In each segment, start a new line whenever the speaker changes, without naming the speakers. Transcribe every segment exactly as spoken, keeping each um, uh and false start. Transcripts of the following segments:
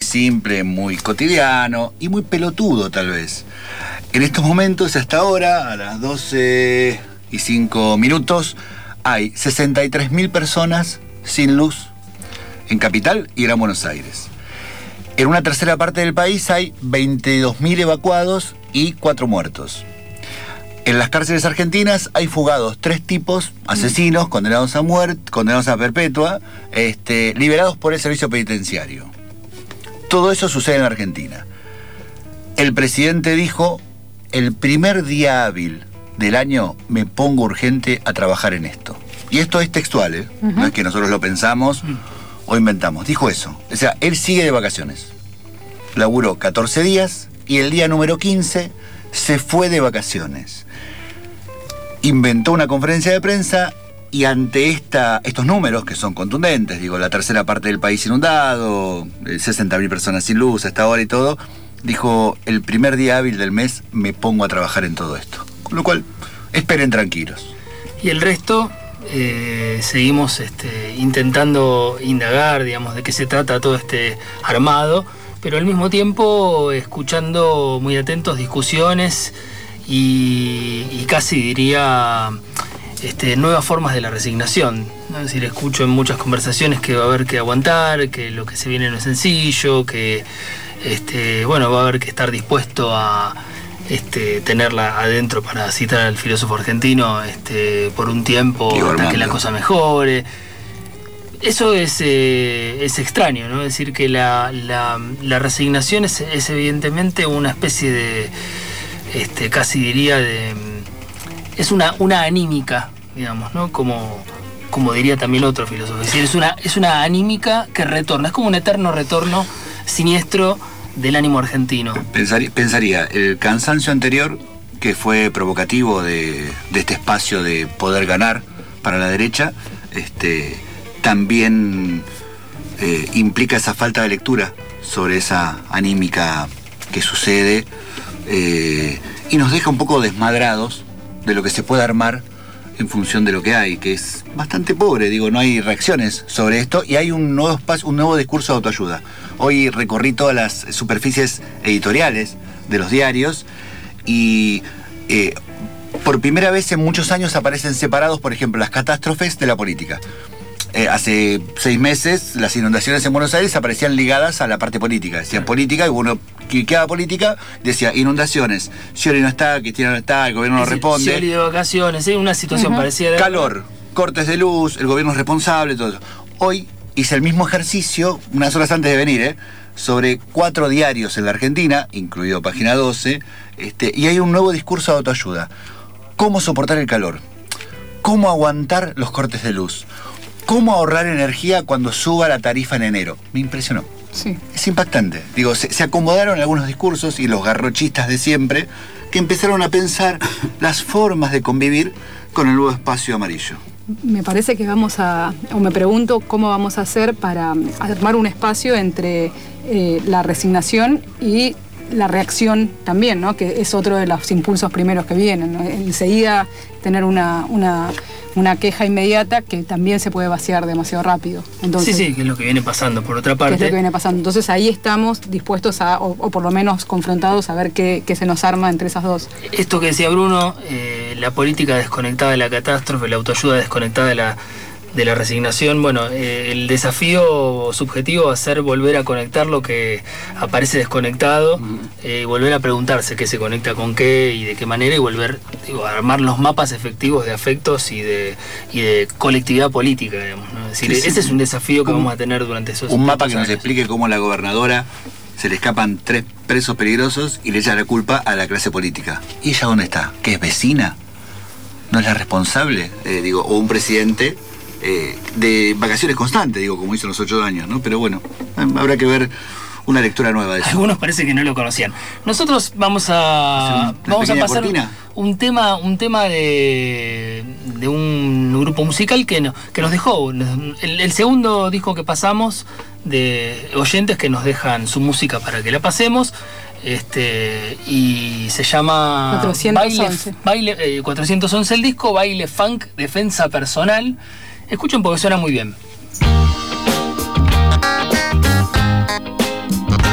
simple, muy cotidiano y muy pelotudo tal vez. En estos momentos, hasta ahora, a las doce y cinco minutos, hay sesenta y tres mil personas sin luz en Capital y Gran Buenos Aires. En una tercera parte del país hay veintidós mil evacuados y cuatro muertos. En las cárceles argentinas hay fugados tres tipos, asesinos, condenados a muerte, condenados a perpetua, este, liberados por el servicio penitenciario. Todo eso sucede en Argentina. El presidente dijo, el primer día hábil del año me pongo urgente a trabajar en esto. Y esto es textual, ¿eh? Uh-huh. No es que nosotros lo pensamos uh-huh. o inventamos. Dijo eso. O sea, él sigue de vacaciones. Laburó catorce días y el día número quince se fue de vacaciones. Inventó una conferencia de prensa y ante esta, estos números que son contundentes, digo, la tercera parte del país inundado, sesenta mil personas sin luz hasta ahora y todo, dijo, el primer día hábil del mes me pongo a trabajar en todo esto. Con lo cual, esperen tranquilos.
Y el resto, eh, seguimos este, intentando indagar, digamos, de qué se trata todo este armado, pero al mismo tiempo escuchando muy atentos discusiones y, y casi diría este, nuevas formas de la resignación, ¿no? Es decir, escucho en muchas conversaciones que va a haber que aguantar, que lo que se viene no es sencillo, que este, bueno, va a haber que estar dispuesto a este, tenerla adentro, para citar al filósofo argentino, este, por un tiempo hasta que la cosa mejore. Eso es, eh, es extraño, ¿no? Es decir, que la, la, la resignación es, es evidentemente una especie de, este, casi diría, de, es una, una anímica, digamos, ¿no? Como, como diría también otro filósofo. Es decir, es una, es una anímica que retorna, es como un eterno retorno siniestro del ánimo argentino.
Pensaría, pensaría el cansancio anterior, que fue provocativo de, de este espacio de poder ganar para la derecha, este... también eh, implica esa falta de lectura sobre esa anímica que sucede eh, y nos deja un poco desmadrados de lo que se puede armar en función de lo que hay, que es bastante pobre, digo, no hay reacciones sobre esto y hay un nuevo espacio, un nuevo discurso de autoayuda. Hoy recorrí todas las superficies editoriales de los diarios y eh, por primera vez en muchos años aparecen separados, por ejemplo, las catástrofes de la política. Eh, hace seis meses las inundaciones en Buenos Aires aparecían ligadas a la parte política. Decían política y uno cliqueaba política, decía inundaciones. Scioli no está, Cristina no está, el gobierno no responde.
Scioli de vacaciones, ¿eh? Una situación uh-huh. parecida. De...
Calor, cortes de luz, el gobierno es responsable, todo eso. Hoy hice el mismo ejercicio, unas horas antes de venir, ¿eh? sobre cuatro diarios en la Argentina, incluido Página doce, este, y hay un nuevo discurso de autoayuda. ¿Cómo soportar el calor? ¿Cómo aguantar los cortes de luz? ¿Cómo ahorrar energía cuando suba la tarifa en enero? Me impresionó.
Sí.
Es impactante. Digo, se, se acomodaron algunos discursos y los garrochistas de siempre que empezaron a pensar las formas de convivir con el nuevo espacio amarillo.
Me parece que vamos a, o me pregunto cómo vamos a hacer para armar un espacio entre eh, la resignación y la reacción también, ¿no? Que es otro de los impulsos primeros que vienen, ¿no? Enseguida tener una, una, una queja inmediata que también se puede vaciar demasiado rápido. Entonces,
sí, sí, que es lo que viene pasando, por otra parte.
Que es lo que viene pasando. Entonces ahí estamos dispuestos a, o, o por lo menos confrontados a ver qué, qué se nos arma entre esas dos.
Esto que decía Bruno, eh, la política desconectada de la catástrofe, la autoayuda desconectada de la de la resignación, bueno, eh, el desafío subjetivo va a ser volver a conectar lo que aparece desconectado, uh-huh. eh, volver a preguntarse qué se conecta con qué y de qué manera, y volver, digo, a armar los mapas efectivos de afectos y de, y de colectividad política, digamos, ¿no? Es decir, sí, sí. Ese es un desafío que un, vamos a tener durante esos
un mapa que
años.
Nos explique cómo la gobernadora se le escapan tres presos peligrosos y le echa la culpa a la clase política. ¿Y ella dónde está? ¿Qué es vecina? ¿No es la responsable? Eh, digo, o un presidente Eh, de vacaciones constantes, digo, como hizo en los ocho años, ¿no? Pero bueno, habrá que ver una lectura nueva de eso.
Algunos parece que no lo conocían. Nosotros vamos a vamos a pasar cortina. un tema un tema de, de un grupo musical que, no, que nos dejó. El, el segundo disco que pasamos de oyentes que nos dejan su música para que la pasemos. Este, y se llama
cuatrocientos once.
Baile, baile, eh, cuatrocientos once el disco, Baile Funk, Defensa Personal. Escuchen porque suena muy bien.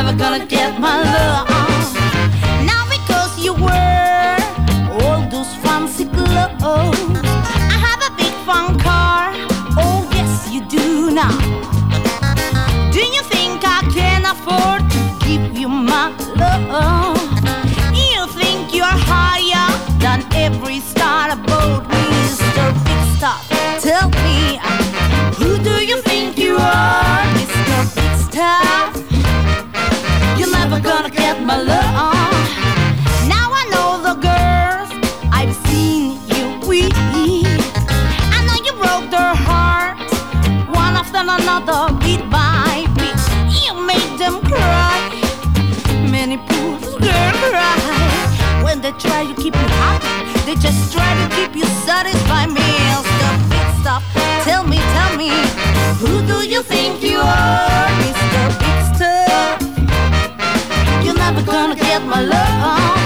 never gonna get my love. Now because you wear all those fancy clothes, I have a big fun car. Oh yes you do now. Do you think I can afford to give you my love? You think you're higher than every star above me, Mister Big Star. Tell me, who do you think you are, Mister Big Star? You're never gonna get my love. Now I know the girls I've seen you with. I know you broke their hearts, one after another, beat by beat. You made them cry. Many fools girl cry when they try to keep you happy. They just try to keep you satisfied. Mister Big Stuff, tell me, tell me, who do you think you are, Mister Big Stuff? You're never gonna get my love.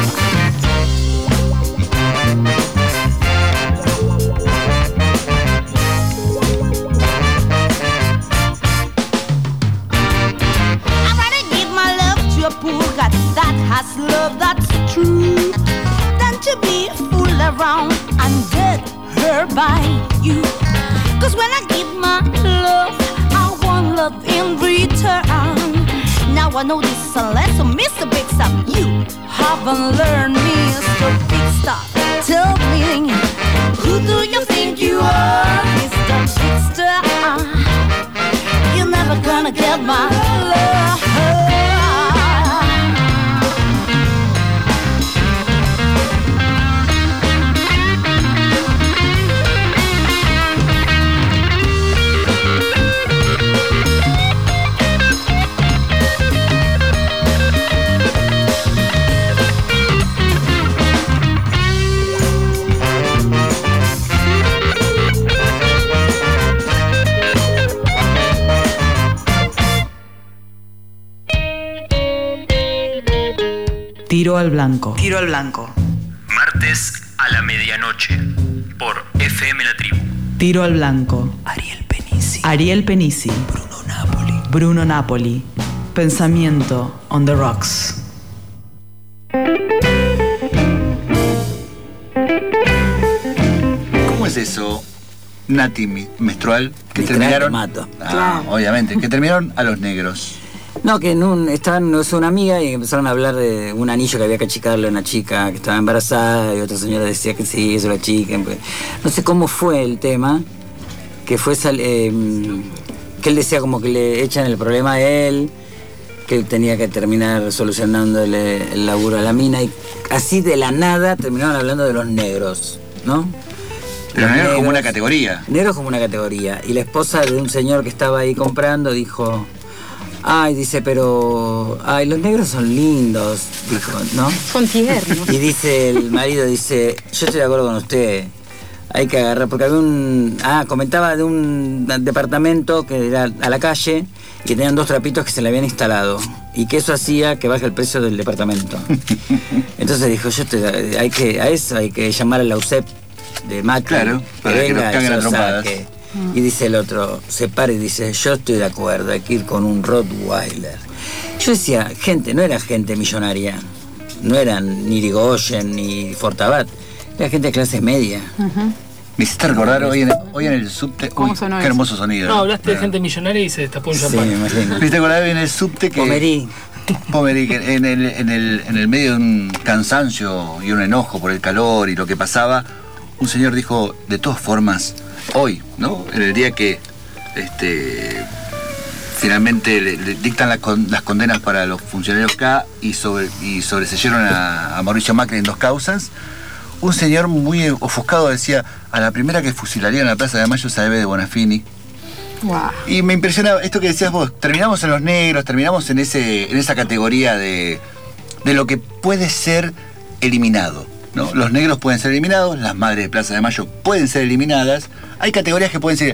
I'd rather give my love to a poor guy that has love that's true than to be a fool around and get hurt by you. Cause when I give my love, I want love in return. Now I know this is a lesson, Mister Big Stuff. You haven't learned, Mister Big Stuff. Tell me, who do you think you are, Mister Big Stuff? You're never gonna get my love.
Tiro al blanco.
Tiro al blanco.
Martes a la medianoche por F M La Tribu.
Tiro al blanco.
Ariel Penisi.
Ariel Penisi.
Bruno Napoli.
Bruno Napoli. Pensamiento on the rocks.
¿Cómo es eso, Nati menstrual? Que
Literal,
terminaron.
mato.
Ah,
Claro.
obviamente, que terminaron a los negros.
No, que en un, estaban, no es una amiga y empezaron a hablar de un anillo que había que achicarle a una chica que estaba embarazada y otra señora decía que sí, eso la chica. Pues, no sé cómo fue el tema, que fue sal- eh, que él decía como que le echan el problema a él, que él tenía que terminar solucionándole el laburo a la mina y así de la nada terminaron hablando de los negros, ¿no?
Pero
Los
negros como una categoría.
Negros como una categoría. Y la esposa de un señor que estaba ahí comprando dijo... Ay, dice, pero... Ay, los negros son lindos, dijo, ¿no?
Son tiernos.
Y dice el marido, dice, yo estoy de acuerdo con usted. Hay que agarrar, porque había un... Ah, comentaba de un departamento que era a la calle y tenían dos trapitos que se le habían instalado. Y que eso hacía que baje el precio del departamento. Entonces dijo, yo estoy... Hay que, a eso hay que llamar a la U C E P de Macri.
Claro, para que nos
venga y
caguen
se
a
lo
trompadas.
saque. Y dice el otro, se para y dice, yo estoy de acuerdo, hay que ir con un Rottweiler. Yo decía, gente, no era gente millonaria, no eran ni Irigoyen ni Fortabat, era gente de clase media.
Ujú.
Me hiciste recordar hoy en, hoy en el subte.
¿Cómo
Uy,
sonó
qué
eso?
hermoso sonido.
No, hablaste de
Ah.
gente millonaria y se destapó un
Sí,
champán.
me imagino.
Me hiciste recordar hoy en el subte que.
Pomerí.
Pomerí, que en el, en, el, en el medio de un cansancio y un enojo por el calor y lo que pasaba, un señor dijo, de todas formas, hoy, ¿no? En el día que este, finalmente le, le dictan la con, las condenas para los funcionarios K y, sobre, y sobreseyeron a, a Mauricio Macri en dos causas, un señor muy ofuscado decía, a la primera que fusilaría en la Plaza de Mayo se debe de Bonafini.
Wow.
Y me impresiona esto que decías vos, terminamos en los negros, terminamos en ese en esa categoría de, de lo que puede ser eliminado, ¿no? Los negros pueden ser eliminados, las madres de Plaza de Mayo pueden ser eliminadas, hay categorías que pueden ser...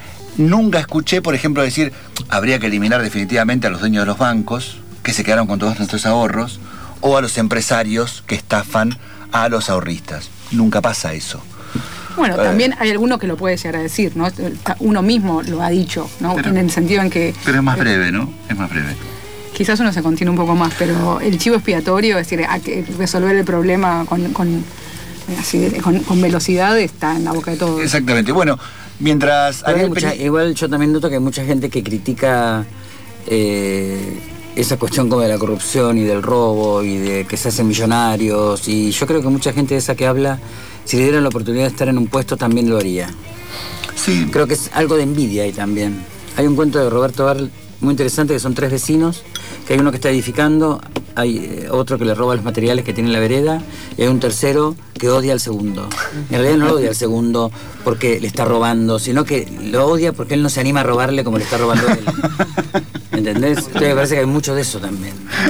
Nunca escuché, por ejemplo, decir, habría que eliminar definitivamente a los dueños de los bancos, que se quedaron con todos nuestros ahorros, o a los empresarios que estafan a los ahorristas. Nunca pasa eso.
Bueno,
Eh.
también hay alguno que lo puede llegar a decir, ¿no? Uno mismo lo ha dicho, ¿no?
Pero-
en el sentido en que...
Pero es más breve, ¿no? Es más breve.
Quizás uno se contiene un poco más, pero el chivo expiatorio, es decir, a que resolver el problema con, con, así, con, con velocidad está en la boca de todos.
Exactamente. Bueno, mientras...
Pero hay
Ariel
mucha-
Peni-
igual yo también noto que hay mucha gente que critica eh, esa cuestión como de la corrupción y del robo y de que se hacen millonarios, y yo creo que mucha gente de esa que habla, si le dieran la oportunidad de estar en un puesto, también lo haría.
Sí,
Creo que es algo de envidia ahí también. Hay un cuento de Roberto Barl muy interesante, que son tres vecinos, que hay uno que está edificando, hay eh, otro que le roba los materiales que tiene en la vereda, y hay un tercero que odia al segundo. En realidad no lo odia al segundo porque le está robando, sino que lo odia porque él no se anima a robarle como le está robando él. ¿Entendés? Entonces me parece que hay mucho de eso también.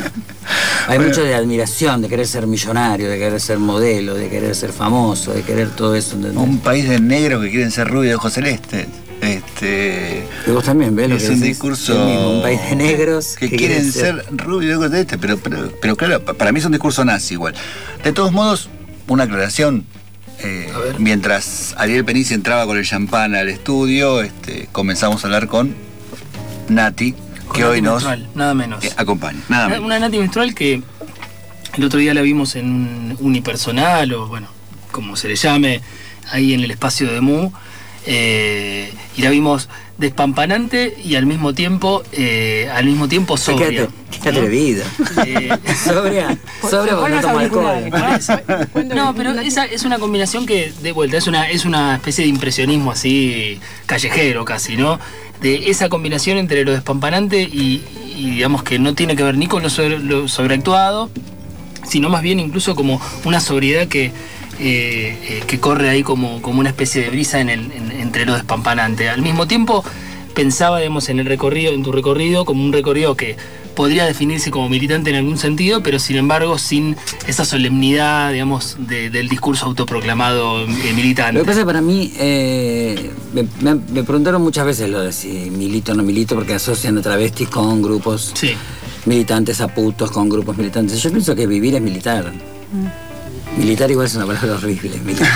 Hay mucho de admiración, de querer ser millonario, de querer ser modelo, de querer ser famoso, de querer todo eso. ¿entendés?
un país de negros que quieren ser rubios de ojos celestes. Este,
Y vos también ves lo
es
que
un
decís,
discurso
el mismo, un país de negros
que, quieren ser, rubios de ojos celestes, pero, pero, pero claro, pa- para mí es un discurso nazi igual. De todos modos, una aclaración. Eh,
A ver.
mientras Ariel Penici entraba con el champán al estudio, este, comenzamos a hablar con Nati,
Con
que
Nati
hoy nos
Menstrual, nada menos.
eh, acompaña. Nada
Una,
menos.
una Nati menstrual que el otro día la vimos en un unipersonal, o bueno, como se le llame, ahí en el espacio de Mu, eh, y la vimos despampanante y al mismo tiempo, eh, al mismo tiempo sobria.
Qué, qué atrevida.
Eh,
Sobria, sobria
Se
porque
pone
no
los
toma
auriculares,
alcohol.
¿no?
No, pero esa es una combinación que, de vuelta, es una, es una especie de impresionismo así callejero casi, ¿no? De esa combinación entre lo despampanante y, y digamos que no tiene que ver ni con lo, sobre- lo sobreactuado, sino más bien incluso como una sobriedad que, eh, eh, que corre ahí como, como una especie de brisa en el, en- entre lo despampanante. Al mismo tiempo pensaba, digamos, en el recorrido, en tu recorrido, como un recorrido que podría definirse como militante en algún sentido, pero sin embargo sin esa solemnidad, digamos, de- del discurso autoproclamado eh, militante.
Lo que pasa es que para mí, eh, me, me- me preguntaron muchas veces lo de si milito o no milito, porque asocian a travestis con grupos
Sí.
militantes, a putos con grupos militantes. Yo pienso que vivir es militar. Militar igual es una palabra horrible. Militar.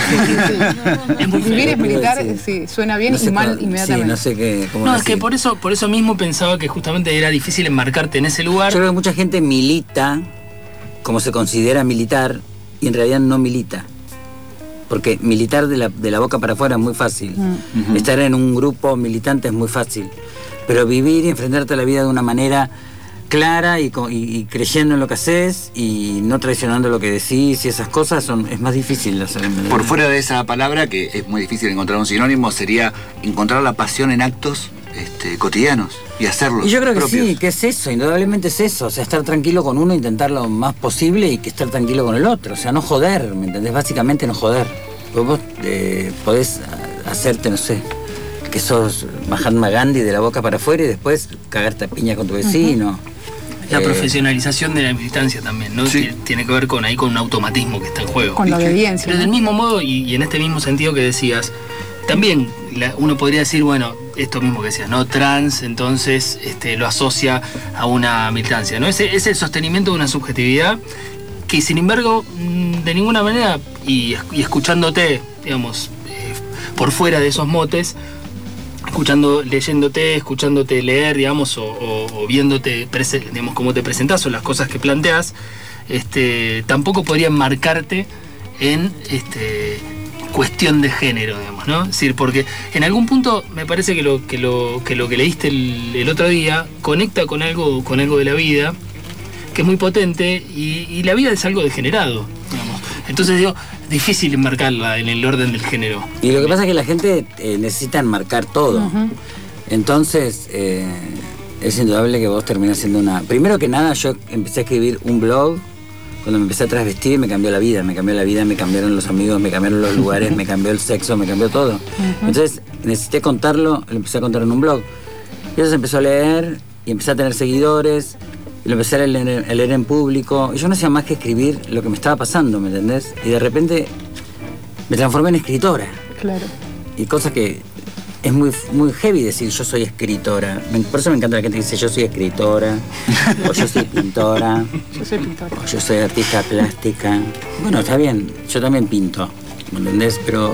Es muy
Vivir
feo.
es militar,
Sí.
sí, suena bien
No sé
y mal
cómo-
inmediatamente.
Sí, no sé qué, cómo
No, es que
decir.
por eso, por eso mismo pensaba que justamente era difícil enmarcarte en ese lugar.
Yo creo que mucha gente milita como se considera militar y en realidad no milita. Porque militar de la, de la boca para afuera es muy fácil. Estar en un grupo militante es muy fácil. Pero vivir y enfrentarte a la vida de una manera clara y, co- y- y creyendo en lo que haces y no traicionando lo que decís y esas cosas son, es más difícil de hacer.
Por fuera de esa palabra, que es muy difícil encontrar un sinónimo, sería encontrar la pasión en actos este, cotidianos y hacerlos.
Y yo creo que
propios.
sí, que es eso, indudablemente es eso. O sea, estar tranquilo con uno, intentar lo más posible y que estar tranquilo con el otro. O sea, no joder, ¿me entendés? Básicamente no joder. Porque vos eh, podés a- hacerte, no sé, que sos Mahatma Gandhi de la boca para afuera y después cagarte a piña con tu vecino.
La
Eh,
profesionalización de la militancia también, ¿no?
Sí.
Tiene- Tiene que ver con ahí con un automatismo que está en juego.
Con la obediencia.
Pero
¿no?
del mismo modo, y, y en este mismo sentido que decías, también la- uno podría decir, bueno, esto mismo que decías, ¿no? Trans, entonces este, lo asocia a una militancia, ¿no? Ese es el sostenimiento de una subjetividad que, sin embargo, mm, de ninguna manera, y, y escuchándote, digamos, eh, por fuera de esos motes, escuchando, leyéndote, escuchándote leer, digamos, o, o- o viéndote, prese- digamos, cómo te presentás o las cosas que planteas, este, tampoco podrían marcarte en este, cuestión de género, digamos, ¿no? Es decir, porque en algún punto me parece que lo que, lo, que, lo que leíste el, el otro día conecta con algo, con algo de la vida que es muy potente y, y la vida es algo degenerado, digamos. Entonces digo, difícil enmarcarla en el orden del género.
Y lo que pasa es que la gente eh, necesita enmarcar todo. Entonces, eh, es indudable que vos terminás siendo una... Primero que nada, yo empecé a escribir un blog. Cuando me empecé a trasvestir me cambió la vida, me cambió la vida, me cambiaron los amigos, me cambiaron los lugares, me cambió el sexo, me cambió todo. Entonces necesité contarlo, lo empecé a contar en un blog. Y eso se empezó a leer y empecé a tener seguidores, y lo empecé a leer, a leer en público. Y yo no hacía más que escribir lo que me estaba pasando, ¿me entendés? Y de repente me transformé en escritora.
Claro.
Y cosa que es muy, muy heavy decir yo soy escritora. Me- Por eso me encanta la gente que dice yo soy escritora, o yo soy pintora,
Yo soy pintora.
o yo soy artista plástica. Bueno, está bien, yo también pinto, ¿me entendés? Pero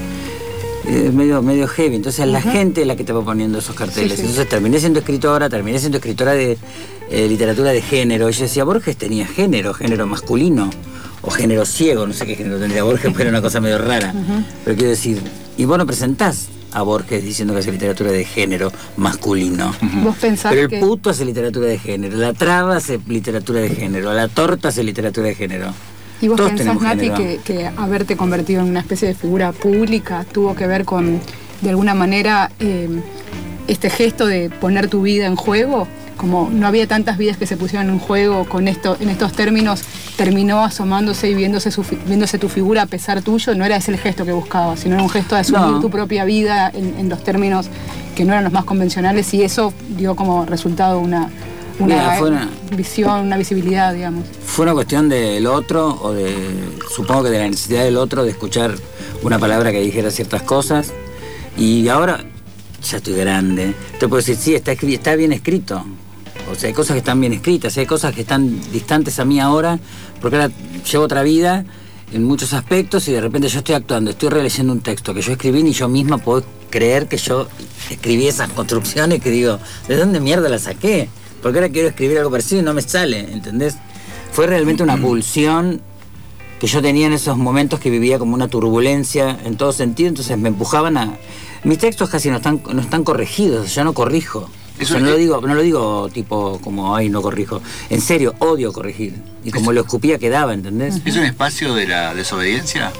es medio, medio heavy. Entonces la gente es la que te va poniendo esos carteles.
Sí, sí.
Entonces terminé siendo escritora, terminé siendo escritora de eh, literatura de género. Y yo decía, Borges tenía género, género masculino, o género ciego, no sé qué género tendría Borges, pero era una cosa medio rara. Uh-huh. Pero quiero decir, y vos no presentás a Borges diciendo que hace literatura de género masculino.
Uh-huh. Vos pensás
Pero el
que...
puto hace literatura de género, la traba hace literatura de género, la torta hace literatura de género.
¿Y vos
Todos
pensás, Nati, que, que haberte convertido en una especie de figura pública tuvo que ver con, de alguna manera, eh, este gesto de poner tu vida en juego? Como no había tantas vidas que se pusieron en juego con esto, en estos términos, terminó asomándose y viéndose, su, viéndose tu figura a pesar tuyo. No era ese el gesto que buscabas, sino era un gesto de asumir no. tu propia vida en, en los términos que no eran los más convencionales, y eso dio como resultado una... Una, Mira, una visión, una visibilidad, digamos.
Fue una cuestión del otro, o de, supongo que de la necesidad del otro de escuchar una palabra que dijera ciertas cosas. Y ahora ya estoy grande. Te puedo decir, sí, está, está bien escrito. O sea, hay cosas que están bien escritas, hay cosas que están distantes a mí ahora, porque ahora llevo otra vida en muchos aspectos y de repente yo estoy actuando, estoy releyendo un texto que yo escribí y yo misma puedo creer que yo escribí esas construcciones que digo, ¿de dónde mierda las saqué? Porque ahora quiero escribir algo parecido y no me sale, ¿entendés? Fue realmente una pulsión que yo tenía en esos momentos que vivía como una turbulencia en todo sentido, entonces me empujaban a... Mis textos casi no están, no están corregidos, yo no corrijo. Eso o sea, no, lo digo, no lo digo tipo como, ay, no corrijo. En serio, odio corregir. Y como lo escupía quedaba, ¿entendés?
¿Es un espacio de la desobediencia?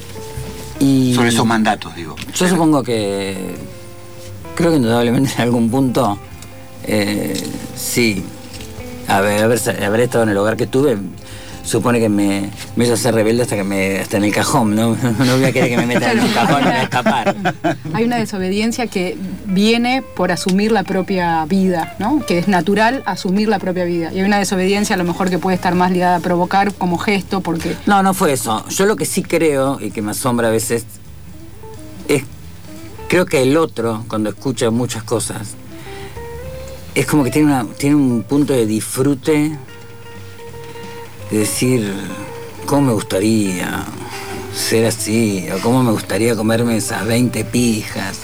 Y
sobre esos mandatos, digo.
Yo Pero... supongo que... Creo que indudablemente en algún punto... Eh, sí, haber, haber, haber estado en el hogar que tuve supone que me, me hizo ser rebelde hasta que me hasta en el cajón, no, no voy a querer que me metan en un cajón y me escapar.
Hay una desobediencia que viene por asumir la propia vida, ¿no? Que es natural asumir la propia vida, y hay una desobediencia a lo mejor que puede estar más ligada a provocar como gesto, porque...
No, no fue eso. Yo lo que sí creo, y que me asombra a veces, es creo que el otro, cuando escucha muchas cosas, es como que tiene, una, tiene un punto de disfrute, de decir, ¿cómo me gustaría ser así? O ¿cómo me gustaría comerme esas veinte pijas?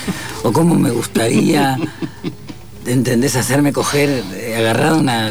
O ¿cómo me gustaría, ¿entendés? Hacerme coger, agarrado una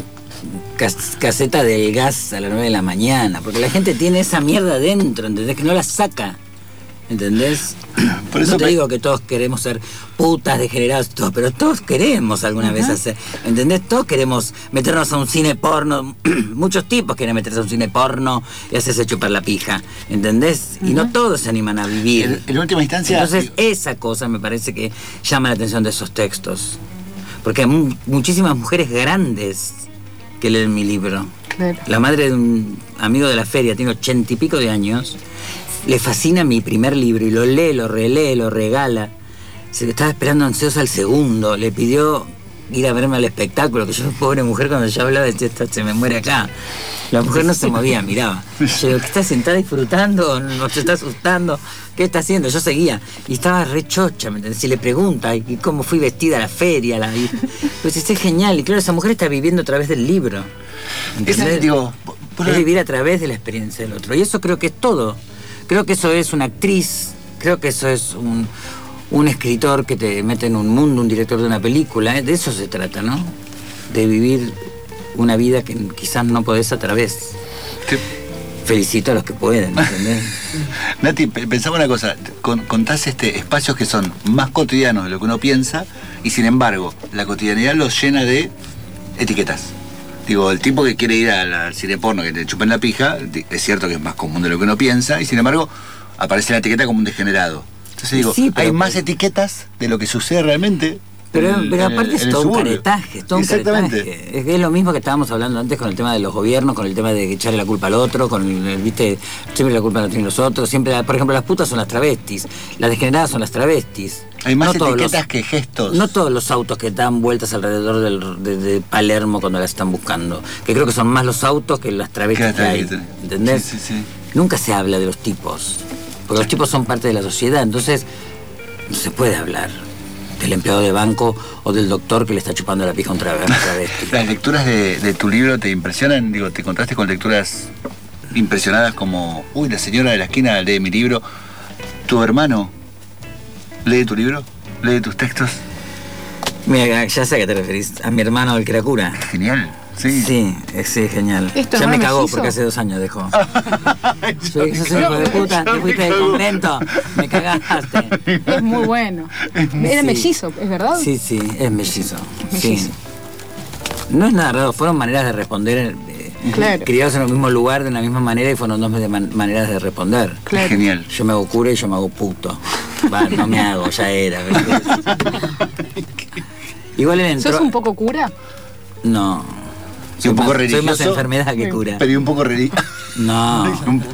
cas- caseta del gas a las nueve de la mañana. Porque la gente tiene esa mierda dentro, ¿entendés? Que no la saca. ¿Entendés? Por eso no te me... digo que todos queremos ser putas, degenerados, todo, pero todos queremos alguna uh-huh. vez hacer, ¿entendés? Todos queremos meternos a un cine porno, muchos tipos quieren meterse a un cine porno y hacerse chupar la pija, ¿entendés? Uh-huh. Y no todos se animan a vivir.
En, en última instancia...
Entonces esa cosa me parece que llama la atención de esos textos, porque hay mu- muchísimas mujeres grandes que leen mi libro. Claro. La madre de un amigo de la feria tiene ochenta y pico de años. Le fascina mi primer libro y lo lee, lo relee, lo regala. Se estaba esperando ansiosa el segundo. Le pidió ir a verme al espectáculo, que yo, pobre mujer, cuando yo hablaba, decía, se me muere acá. La mujer no se movía, miraba. Yo digo, ¿qué está sentada disfrutando? ¿No se está asustando? ¿Qué está haciendo? Yo seguía. Y estaba re chocha, ¿me entendés? Y le pregunta, ¿y cómo fui vestida a la feria? La... Pues es genial. Y claro, esa mujer está viviendo a través del libro.
Ese, digo,
por... Es vivir a través de la experiencia del otro. Y eso creo que es todo. Creo que eso es una actriz, creo que eso es un, un escritor que te mete en un mundo, un director de una película, ¿eh? De eso se trata, ¿no? De vivir una vida que quizás no podés a través. ¿Qué? Felicito a los que pueden, ¿entendés?
Nati, pensaba una cosa, contás este, espacios que son más cotidianos de lo que uno piensa, y sin embargo, la cotidianidad los llena de etiquetas. Digo, el tipo que quiere ir al, al cine porno, que te chupen la pija, es cierto que es más común de lo que uno piensa, y sin embargo, aparece la etiqueta como un degenerado. Entonces digo, sí, hay más etiquetas de lo que sucede realmente.
Pero, en, pero aparte es todo un caretaje, es todo un caretaje. Es, es lo mismo que estábamos hablando antes con el tema de los gobiernos, con el tema de echarle la culpa al otro, con el, viste, siempre la culpa la tienen los otros, siempre, por ejemplo, las putas son las travestis, las degeneradas son las travestis.
Hay más
no
etiquetas
los,
que gestos.
No todos los autos que dan vueltas alrededor del, de, de Palermo cuando las están buscando, que creo que son más los autos que las travestis que hay, ¿entendés?
Sí, sí, sí.
Nunca se habla de los tipos, porque los tipos son parte de la sociedad, entonces no se puede hablar del empleado de banco o del doctor que le está chupando la pija a un travesti.
¿Las lecturas de, de tu libro te impresionan? Digo, ¿te contraste con lecturas impresionadas como, uy, la señora de la esquina lee mi libro? ¿Tu hermano lee tu libro? ¿Lee tus textos?
Mira, ya sé a qué te referís. A mi hermano, el que era cura.
Genial. Sí.
Sí, es, sí, genial.
¿Esto
Ya
no
me
me
cagó
hizo?
porque hace dos años dejó. Yo dije, sos hijo de puta, te fuiste del convento, me cagaste.
Es muy bueno. Era
Sí.
mellizo, ¿es verdad?
Sí, sí, es mellizo.
Mellizo.
Sí. No es nada raro, fueron maneras de responder, eh,
Claro.
criados en el mismo lugar de la misma manera y fueron dos de man- maneras de responder.
Claro.
Genial.
Yo me hago cura y yo me hago puto. Va, no me hago, ya era. Igual él entró...
¿Sos un poco cura?
No.
Y un poco
más, soy más
religioso.
enfermedad que cura.
Pedí un poco religioso.
No.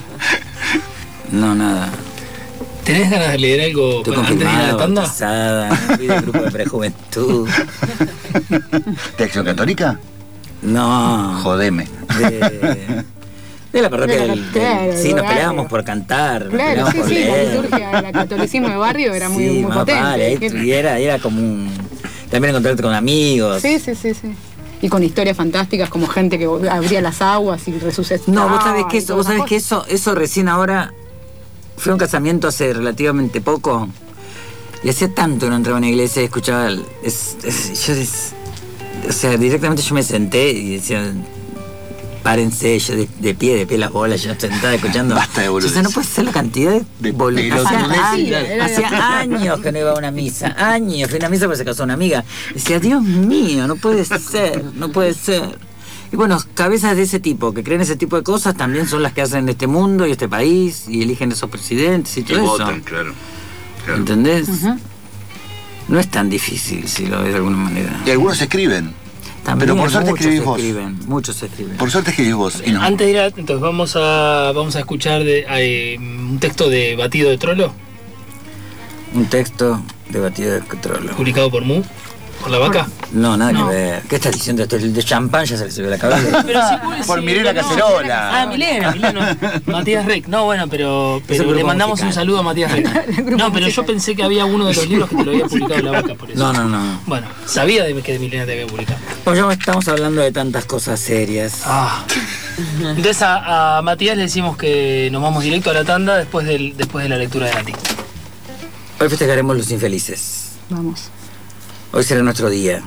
No, nada.
¿Tenés ganas de leer algo
Estoy
para- antes de ir a la
confirmada,
tanda?
bautizada, fui del grupo de prejuventud.
¿De Acción Católica?
No.
Jodeme.
De, de la parroquia
De la-
del, del-
claro,
sí,
del
nos
barrio.
peleábamos por cantar, nos
Claro,
peleábamos
sí,
por
sí, la
leer.
liturgia, el catolicismo de barrio era muy,
Sí,
muy
más
potente.
vale, ahí- y era, era como un... También encontrarte con amigos.
Sí, sí, sí, sí. Y con historias fantásticas como gente que abría las aguas y resucitaba.
No, vos sabés que
y
eso,
todas
vos sabés
esas
que eso, eso recién ahora fue a un casamiento hace relativamente poco. Y hacía tanto que no entraba en una iglesia y escuchaba el- es, es- yo es- o sea, directamente yo me senté y decía, párense, yo de, de pie, de pie las bolas, yo sentada escuchando.
Basta de
Yo, o sea,
boludeces.
no puede ser la cantidad de,
De
boludeces.
pelotudeces.
Hacía,
Sí,
años,
era-
hacía años que no iba a una misa, años. Fui a una misa porque se casó una amiga. Decía, Dios mío, no puede ser, no puede ser. Y bueno, cabezas de ese tipo, que creen ese tipo de cosas, también son las que hacen este mundo y este país y eligen esos presidentes y
Y
todo
votan,
eso.
claro. claro.
¿Entendés? No es tan difícil, si lo ves de alguna manera.
Y algunos escriben.
También
Pero por suerte
muchos
escribís vos.
escriben, muchos escriben.
Por suerte escribís vos. Y no.
Antes de ir a, entonces vamos a vamos a escuchar de, eh, un texto de Batido de Trollo,
Un texto de batido de petróleo.
publicado por Mu, por la vaca.
No, nada
No.
que ver. ¿Qué estás diciendo? Esto el de champán ya se le subió la cabeza.
Pero sí, pues,
Por
sí,
Milena
no,
Cacerola.
Ah, Milena, Milena. Matías Rec. No, bueno, pero, pero
grupo
le mandamos
musical.
un saludo a Matías Rec. No, pero yo pensé que había uno de los libros que te lo había publicado la vaca, por eso.
No, no, no.
Bueno, sabía de que de Milena te había publicado.
Pues ya estamos hablando de tantas cosas serias.
Ah. Entonces a, a Matías le decimos que nos vamos directo a la tanda después, del, después de la lectura de Nati.
Hoy festejaremos los infelices.
Vamos.
Hoy será nuestro día.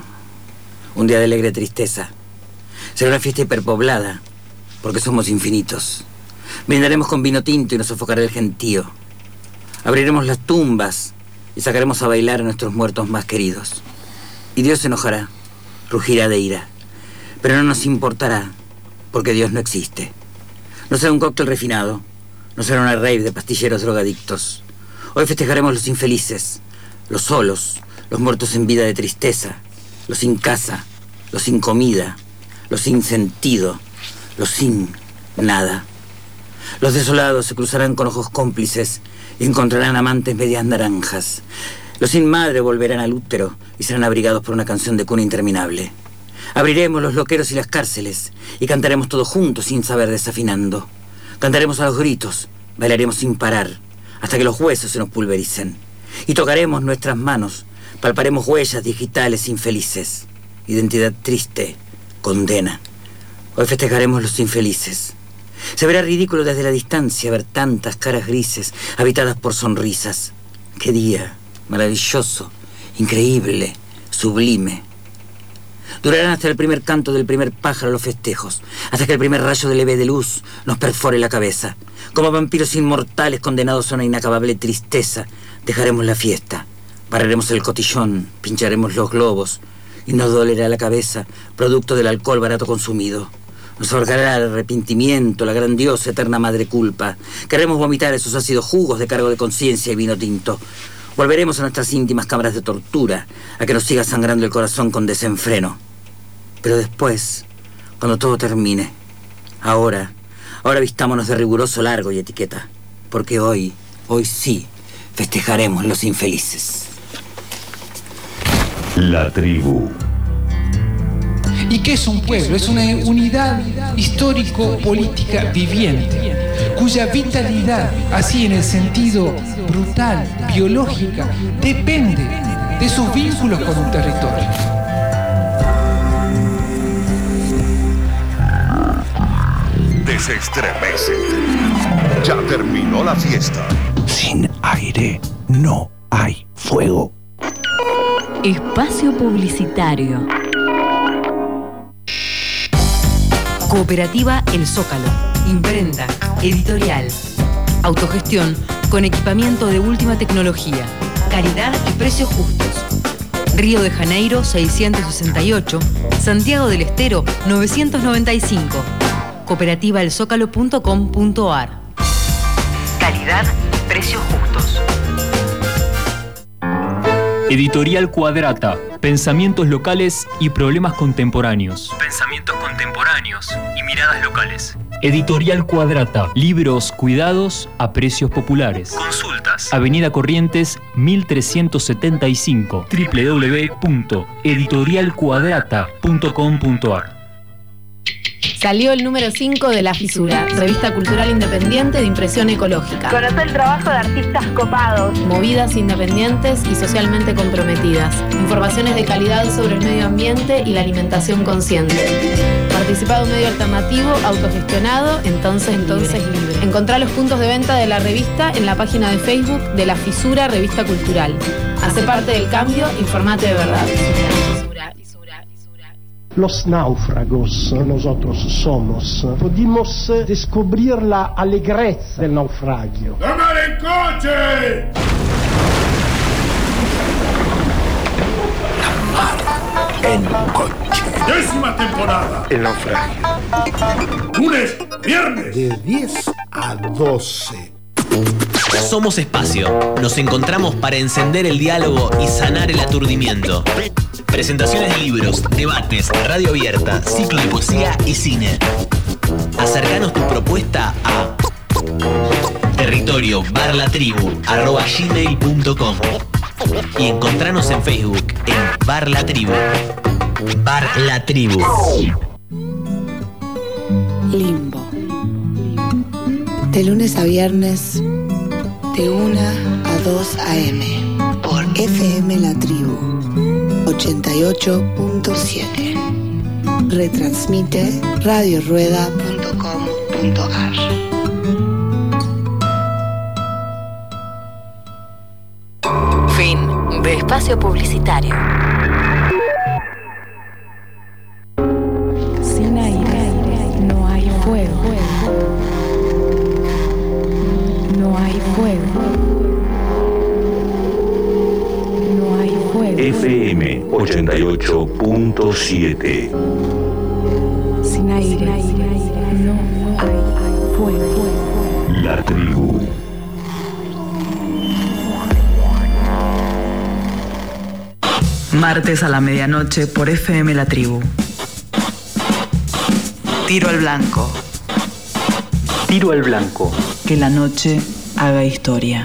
Un día de alegre tristeza. Será una fiesta hiperpoblada, porque somos infinitos. Brindaremos con vino tinto y nos sofocará el gentío. Abriremos las tumbas y sacaremos a bailar a nuestros muertos más queridos. Y Dios se enojará, rugirá de ira. Pero no nos importará, porque Dios no existe. No será un cóctel refinado, no será una rave de pastilleros drogadictos. Hoy festejaremos los infelices, los solos, los muertos en vida de tristeza, los sin casa, los sin comida, los sin sentido, los sin nada. Los desolados se cruzarán con ojos cómplices y encontrarán amantes medias naranjas. Los sin madre volverán al útero y serán abrigados por una canción de cuna interminable. Abriremos los loqueros y las cárceles y cantaremos todos juntos sin saber desafinando. Cantaremos a los gritos, bailaremos sin parar, hasta que los huesos se nos pulvericen. Y tocaremos nuestras manos, palparemos huellas digitales infelices. Identidad triste, condena. Hoy festejaremos los infelices. Se verá ridículo desde la distancia ver tantas caras grises habitadas por sonrisas. ¡Qué día! Maravilloso, increíble, sublime. Durarán hasta el primer canto del primer pájaro los festejos, hasta que el primer rayo de leve de luz nos perfore la cabeza. Como vampiros inmortales condenados a una inacabable tristeza, dejaremos la fiesta, barreremos el cotillón, pincharemos los globos, y nos dolerá la cabeza, producto del alcohol barato consumido. Nos ahorcará el arrepentimiento, la grandiosa eterna madre culpa. Querremos vomitar esos ácidos jugos de cargo de conciencia y vino tinto. Volveremos a nuestras íntimas cámaras de tortura, a que nos siga sangrando el corazón con desenfreno. Pero después, cuando todo termine, ahora, ahora vistámonos de riguroso largo y etiqueta, porque hoy, hoy sí, festejaremos los infelices.
La tribu.
¿Y qué es un pueblo? Es una unidad histórico-política viviente, cuya vitalidad, así en el sentido brutal, biológica, depende de sus vínculos con un territorio.
Desestremece. Ya terminó la fiesta.
Sin aire no hay fuego.
Espacio publicitario. Cooperativa El Zócalo. Imprenta, editorial, autogestión con equipamiento de última tecnología, calidad y precios justos. Río de Janeiro seiscientos sesenta y ocho, Santiago del Estero novecientos noventa y cinco. cooperativa el zócalo punto com punto a r. Calidad, precios justos.
Editorial Cuadrata. Pensamientos locales y problemas contemporáneos.
Pensamientos contemporáneos y miradas locales.
Editorial Cuadrata. Libros cuidados a precios populares.
Consultas.
Avenida Corrientes mil trescientos setenta y cinco. doble u doble u doble u punto editorial cuadrata punto com punto a r.
Salió el número cinco de La Fisura, revista cultural independiente de impresión ecológica.
Conoce el trabajo de artistas copados.
Movidas independientes y socialmente comprometidas. Informaciones de calidad sobre el medio ambiente y la alimentación consciente. Participa de un medio alternativo, autogestionado, entonces, entonces libre. libre. Encontrá los puntos de venta de la revista en la página de Facebook de La Fisura, revista cultural. Hace parte del cambio, informate de verdad.
Los náufragos, nosotros somos, pudimos descubrir la alegrezza del naufragio.
¡Tomar el coche!
En coche.
Décima temporada.
El naufragio.
Lunes, viernes.
De diez a doce.
Somos Espacio. Nos encontramos para encender el diálogo y sanar el aturdimiento. Presentaciones de libros, debates, radio abierta, ciclo de poesía y cine. Acercanos tu propuesta a territorio barra la tribu arroba gmail punto com y encontranos en Facebook en Bar La Tribu. Bar La Tribu.
Limbo. De lunes a viernes, de una a dos a eme, por F M La Tribu, ochenta y ocho punto siete. Retransmite radio rueda punto com punto a r.
Fin de espacio publicitario.
Sin aire no hay fuego. No hay fuego. No hay fuego.
F M ochenta y ocho punto siete.
Sin aire no hay fuego.
La Tribu.
Martes a la medianoche por F M La Tribu. Tiro al blanco.
Tiro al blanco.
Que la noche haga historia.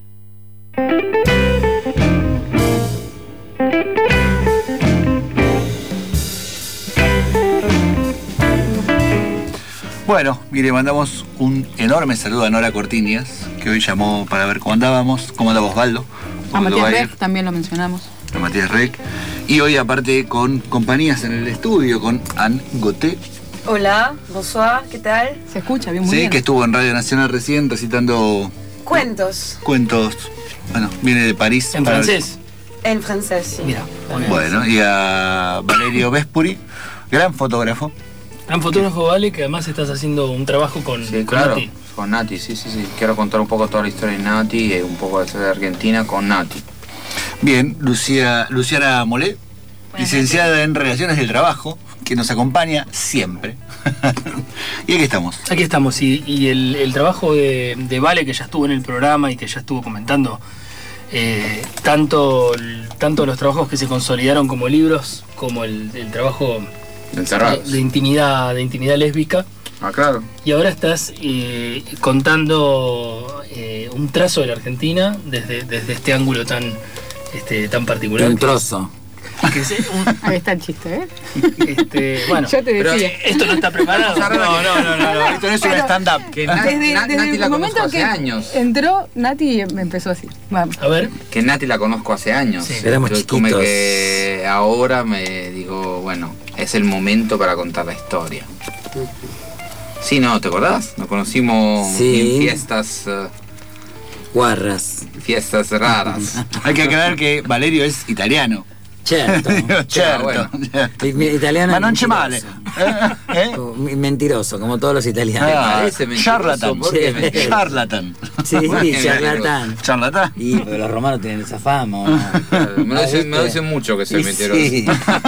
Bueno, mire, mandamos un enorme saludo a Nora Cortiñas, que hoy llamó para ver cómo andábamos, cómo andaba Osvaldo.
A Matías Rec también lo mencionamos.
A Matías Rec. Y hoy aparte con compañías en el estudio, con Anne Goté.
Hola, bonsoir, ¿qué tal?
Se escucha bien, muy
sí,
bien.
Que estuvo en Radio Nacional recién recitando...
Cuentos.
Cuentos. Bueno, viene de París.
¿En francés?
En francés, sí.
Mira.
Bueno, y a Valerio Vespuri, gran fotógrafo.
Gran fotógrafo, Vale, que además estás haciendo un trabajo con,
sí,
con
claro,
Nati.
Con Nati, sí, sí, sí. Quiero contar un poco toda la historia de Nati y un poco de de Argentina con Nati.
Bien, Lucía, Luciana Molé, licenciada en Relaciones del Trabajo, que nos acompaña siempre. Y aquí estamos.
Aquí estamos, y, y el, el trabajo de, de Vale, que ya estuvo en el programa y que ya estuvo comentando eh, tanto, tanto los trabajos que se consolidaron como libros, como el, el trabajo de, de intimidad, de intimidad lésbica.
Ah, claro.
Y ahora estás eh, contando eh, un trazo de la Argentina desde, desde este ángulo tan, este, tan particular.
Un trozo.
Que es un...
Ahí está el chiste, ¿eh?
Este, bueno,
yo te decía.
pero esto no está preparado.
No, no, no, no, no. Esto no es un stand-up.
Que
Desde,
Na-
desde
Nati
el
la
momento
conozco hace
que
años.
entró, Nati me empezó así. Vamos.
A ver.
Que Nati la conozco hace años.
Sí. Éramos
Entonces,
chiquitos.
como que ahora me digo, bueno, es el momento para contar la historia. Sí, ¿no? ¿Te acordás? Nos conocimos
Sí.
en fiestas... eh,
Guarras.
fiestas raras.
Hay que aclarar que Valerio es italiano.
Certo.
Certo.
bueno.
Il mio italiano
Ma
è
non c'è
mentiroso.
male. Eh? Eh?
Co- Mentiroso, como todos los italianos.
Ah,
parece mentiroso?
charlatan.
¿Por qué
Sí.
mentiroso?
Charlatan.
Sí, sí, charlatán.
Charlatán.
Y porque los romanos tienen esa fama, ¿o no?
Me lo dicen, me lo dicen mucho que soy
Y
mentiroso.
sí.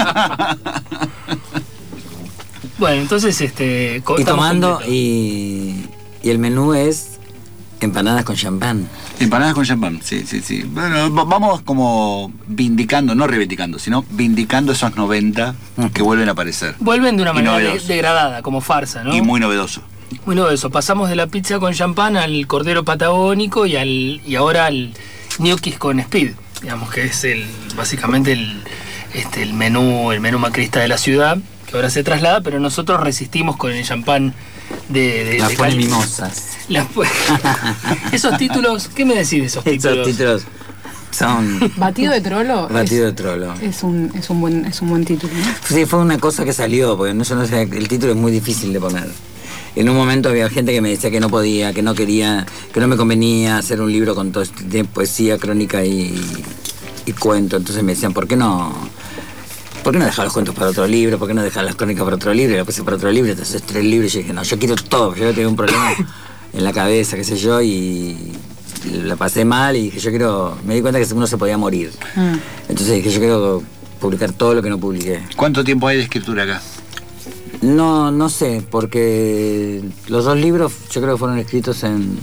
Bueno, entonces este co-
Y
estamos
tomando,
completos.
y, y el menú es empanadas con champán.
Empanadas con champán, sí, sí, sí. Bueno, va- vamos como vindicando, no reivindicando, sino vindicando esos noventa que vuelven a aparecer.
Vuelven de una
Y
manera de-
novedoso.
degradada, como farsa, ¿no?
Y muy novedoso.
Muy novedoso. Pasamos de la pizza con champán al cordero patagónico y al y ahora al gnocchis con speed, digamos que es el básicamente el este el menú el menú macrista de la ciudad, que ahora se traslada, pero nosotros resistimos con el champán de, de
Las
de
pone
Cali.
mimosas.
Las pu- Esos títulos, ¿qué me decís de esos títulos?
Esos títulos son
Batido de trolo.
batido de
es,
trolo.
es un, es un buen, es un buen título, ¿no?
Sí, fue una cosa que salió, porque no, yo no sé, el título es muy difícil de poner. En un momento había gente que me decía que no podía, que no quería, que no me convenía hacer un libro con todo este de poesía, crónica y, y cuento. Entonces me decían, ¿por qué no? ¿Por qué no dejar los cuentos para otro libro? ¿Por qué no dejar las crónicas para otro libro? Y la puse para otro libro, entonces tres libros. Y yo dije, no, yo quiero todo. Yo tenía un problema en la cabeza, qué sé yo, y la pasé mal y dije, yo quiero. Me di cuenta que uno se podía morir.
Mm.
Entonces dije, yo quiero publicar todo lo que no publiqué.
¿Cuánto tiempo hay de escritura acá?
No, no sé, porque los dos libros yo creo que fueron escritos en,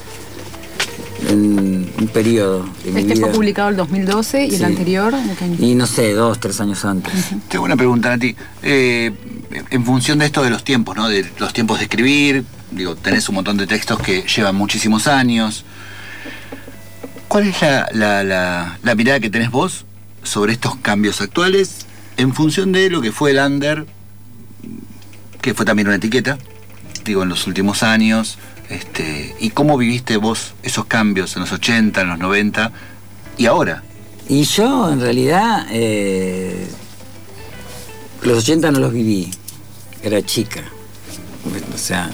en un periodo de mi
Este
vida.
fue publicado el dos mil doce y
Sí.
el anterior. ¿de qué año?
Y no sé, dos, tres años antes.
Tengo una pregunta a ti. Eh, en función de esto de los tiempos, ¿no? De los tiempos de escribir, digo, tenés un montón de textos que llevan muchísimos años. ¿Cuál es la, la, la, la mirada que tenés vos sobre estos cambios actuales en función de lo que fue el under, que fue también una etiqueta, digo, en los últimos años, este, y cómo viviste vos esos cambios en los ochenta, en los noventa y ahora?
Y yo, en realidad, eh, los ochenta no los viví. Era chica. O sea,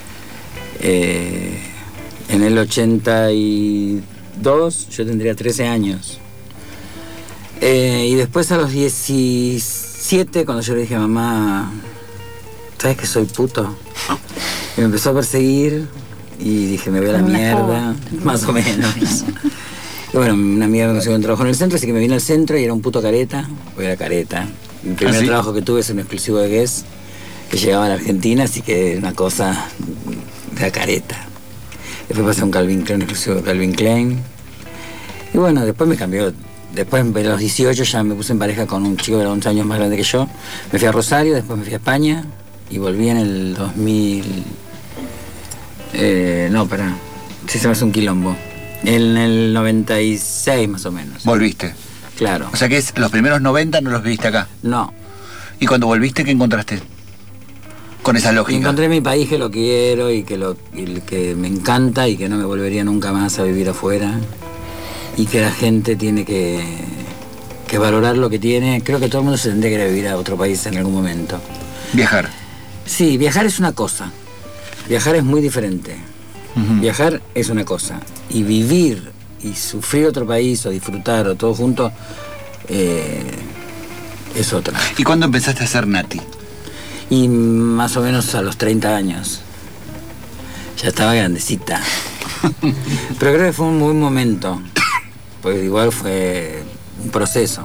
eh, en el ochenta y dos yo tendría trece años. Eh, y después a los diecisiete, cuando yo le dije a mamá, ¿sabes que soy puto? Y me empezó a perseguir y dije, me voy a la
Con una
mierda, más o menos. Y bueno, una amiga me consiguió un trabajo en el centro, así que me vine al centro y era un puto careta, o era careta. El primer
¿Ah, sí?
trabajo que tuve es un exclusivo de Guess, que llegaba a la Argentina, así que una cosa de la careta. Después pasé a un Calvin Klein, un exclusivo de Calvin Klein. Y bueno, después me cambió. Después, a los dieciocho, ya me puse en pareja con un chico que era once años más grande que yo. Me fui a Rosario, después me fui a España y volví en el dos mil... Eh, no, pará. Sí, se me hace un quilombo. En el noventa y seis, más o menos.
Volviste.
Claro.
O sea que es, los primeros noventa no los viviste acá.
No.
¿Y cuando volviste, qué encontraste? Con esa lógica.
Encontré mi país que lo quiero y que, lo, y que me encanta y que no me volvería nunca más a vivir afuera. Y que la gente tiene que, que valorar lo que tiene. Creo que todo el mundo se tendría que ir a vivir a otro país en algún momento.
Viajar.
Sí, viajar es una cosa. Viajar es muy diferente.
Uh-huh.
Viajar es una cosa. Y vivir y sufrir otro país o disfrutar o todo junto eh, es otra.
¿Y cuándo empezaste a ser Nati?
Y más o menos a los treinta años. Ya estaba grandecita. Pero creo que fue un buen momento. Pues igual fue un proceso.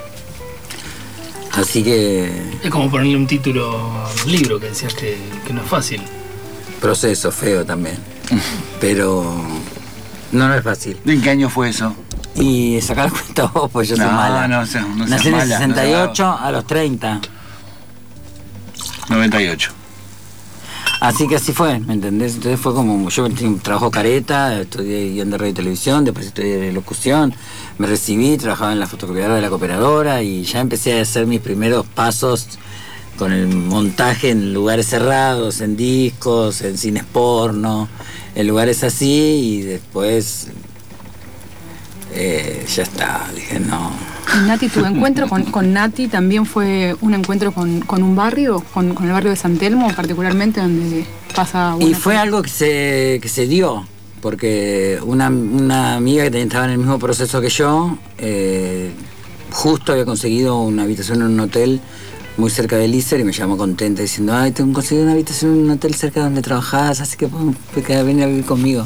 Así que...
Es como ponerle un título a un libro que decías que, que no es fácil.
Proceso feo también. Pero no, no es fácil.
¿En qué año fue eso?
Y sacar la cuenta vos, pues yo soy
No,
mala.
no sé, no seas
Nací en el
mala, no
sesenta y ocho
seas-
a los treinta.
noventa y ocho.
Así que así fue, ¿me entendés? Entonces fue como, yo tenía un trabajo careta, estudié guión de radio y televisión, después estudié locución, me recibí, trabajaba en la fotocopiadora de la cooperadora y ya empecé a hacer mis primeros pasos con el montaje en lugares cerrados, en discos, en cines porno, en lugares así y después eh, ya está, dije no.
Y Nati, tu encuentro con, con Nati también fue un encuentro con, con un barrio, con, con el barrio de San Telmo, particularmente donde pasa...
Y
una
fue
cosa.
algo que se, que se dio, porque una, una amiga que también estaba en el mismo proceso que yo, eh, justo había conseguido una habitación en un hotel muy cerca del Iser y me llamó contenta diciendo, ay, tengo conseguido una habitación en un hotel cerca donde trabajás, así que puedes venir a vivir conmigo.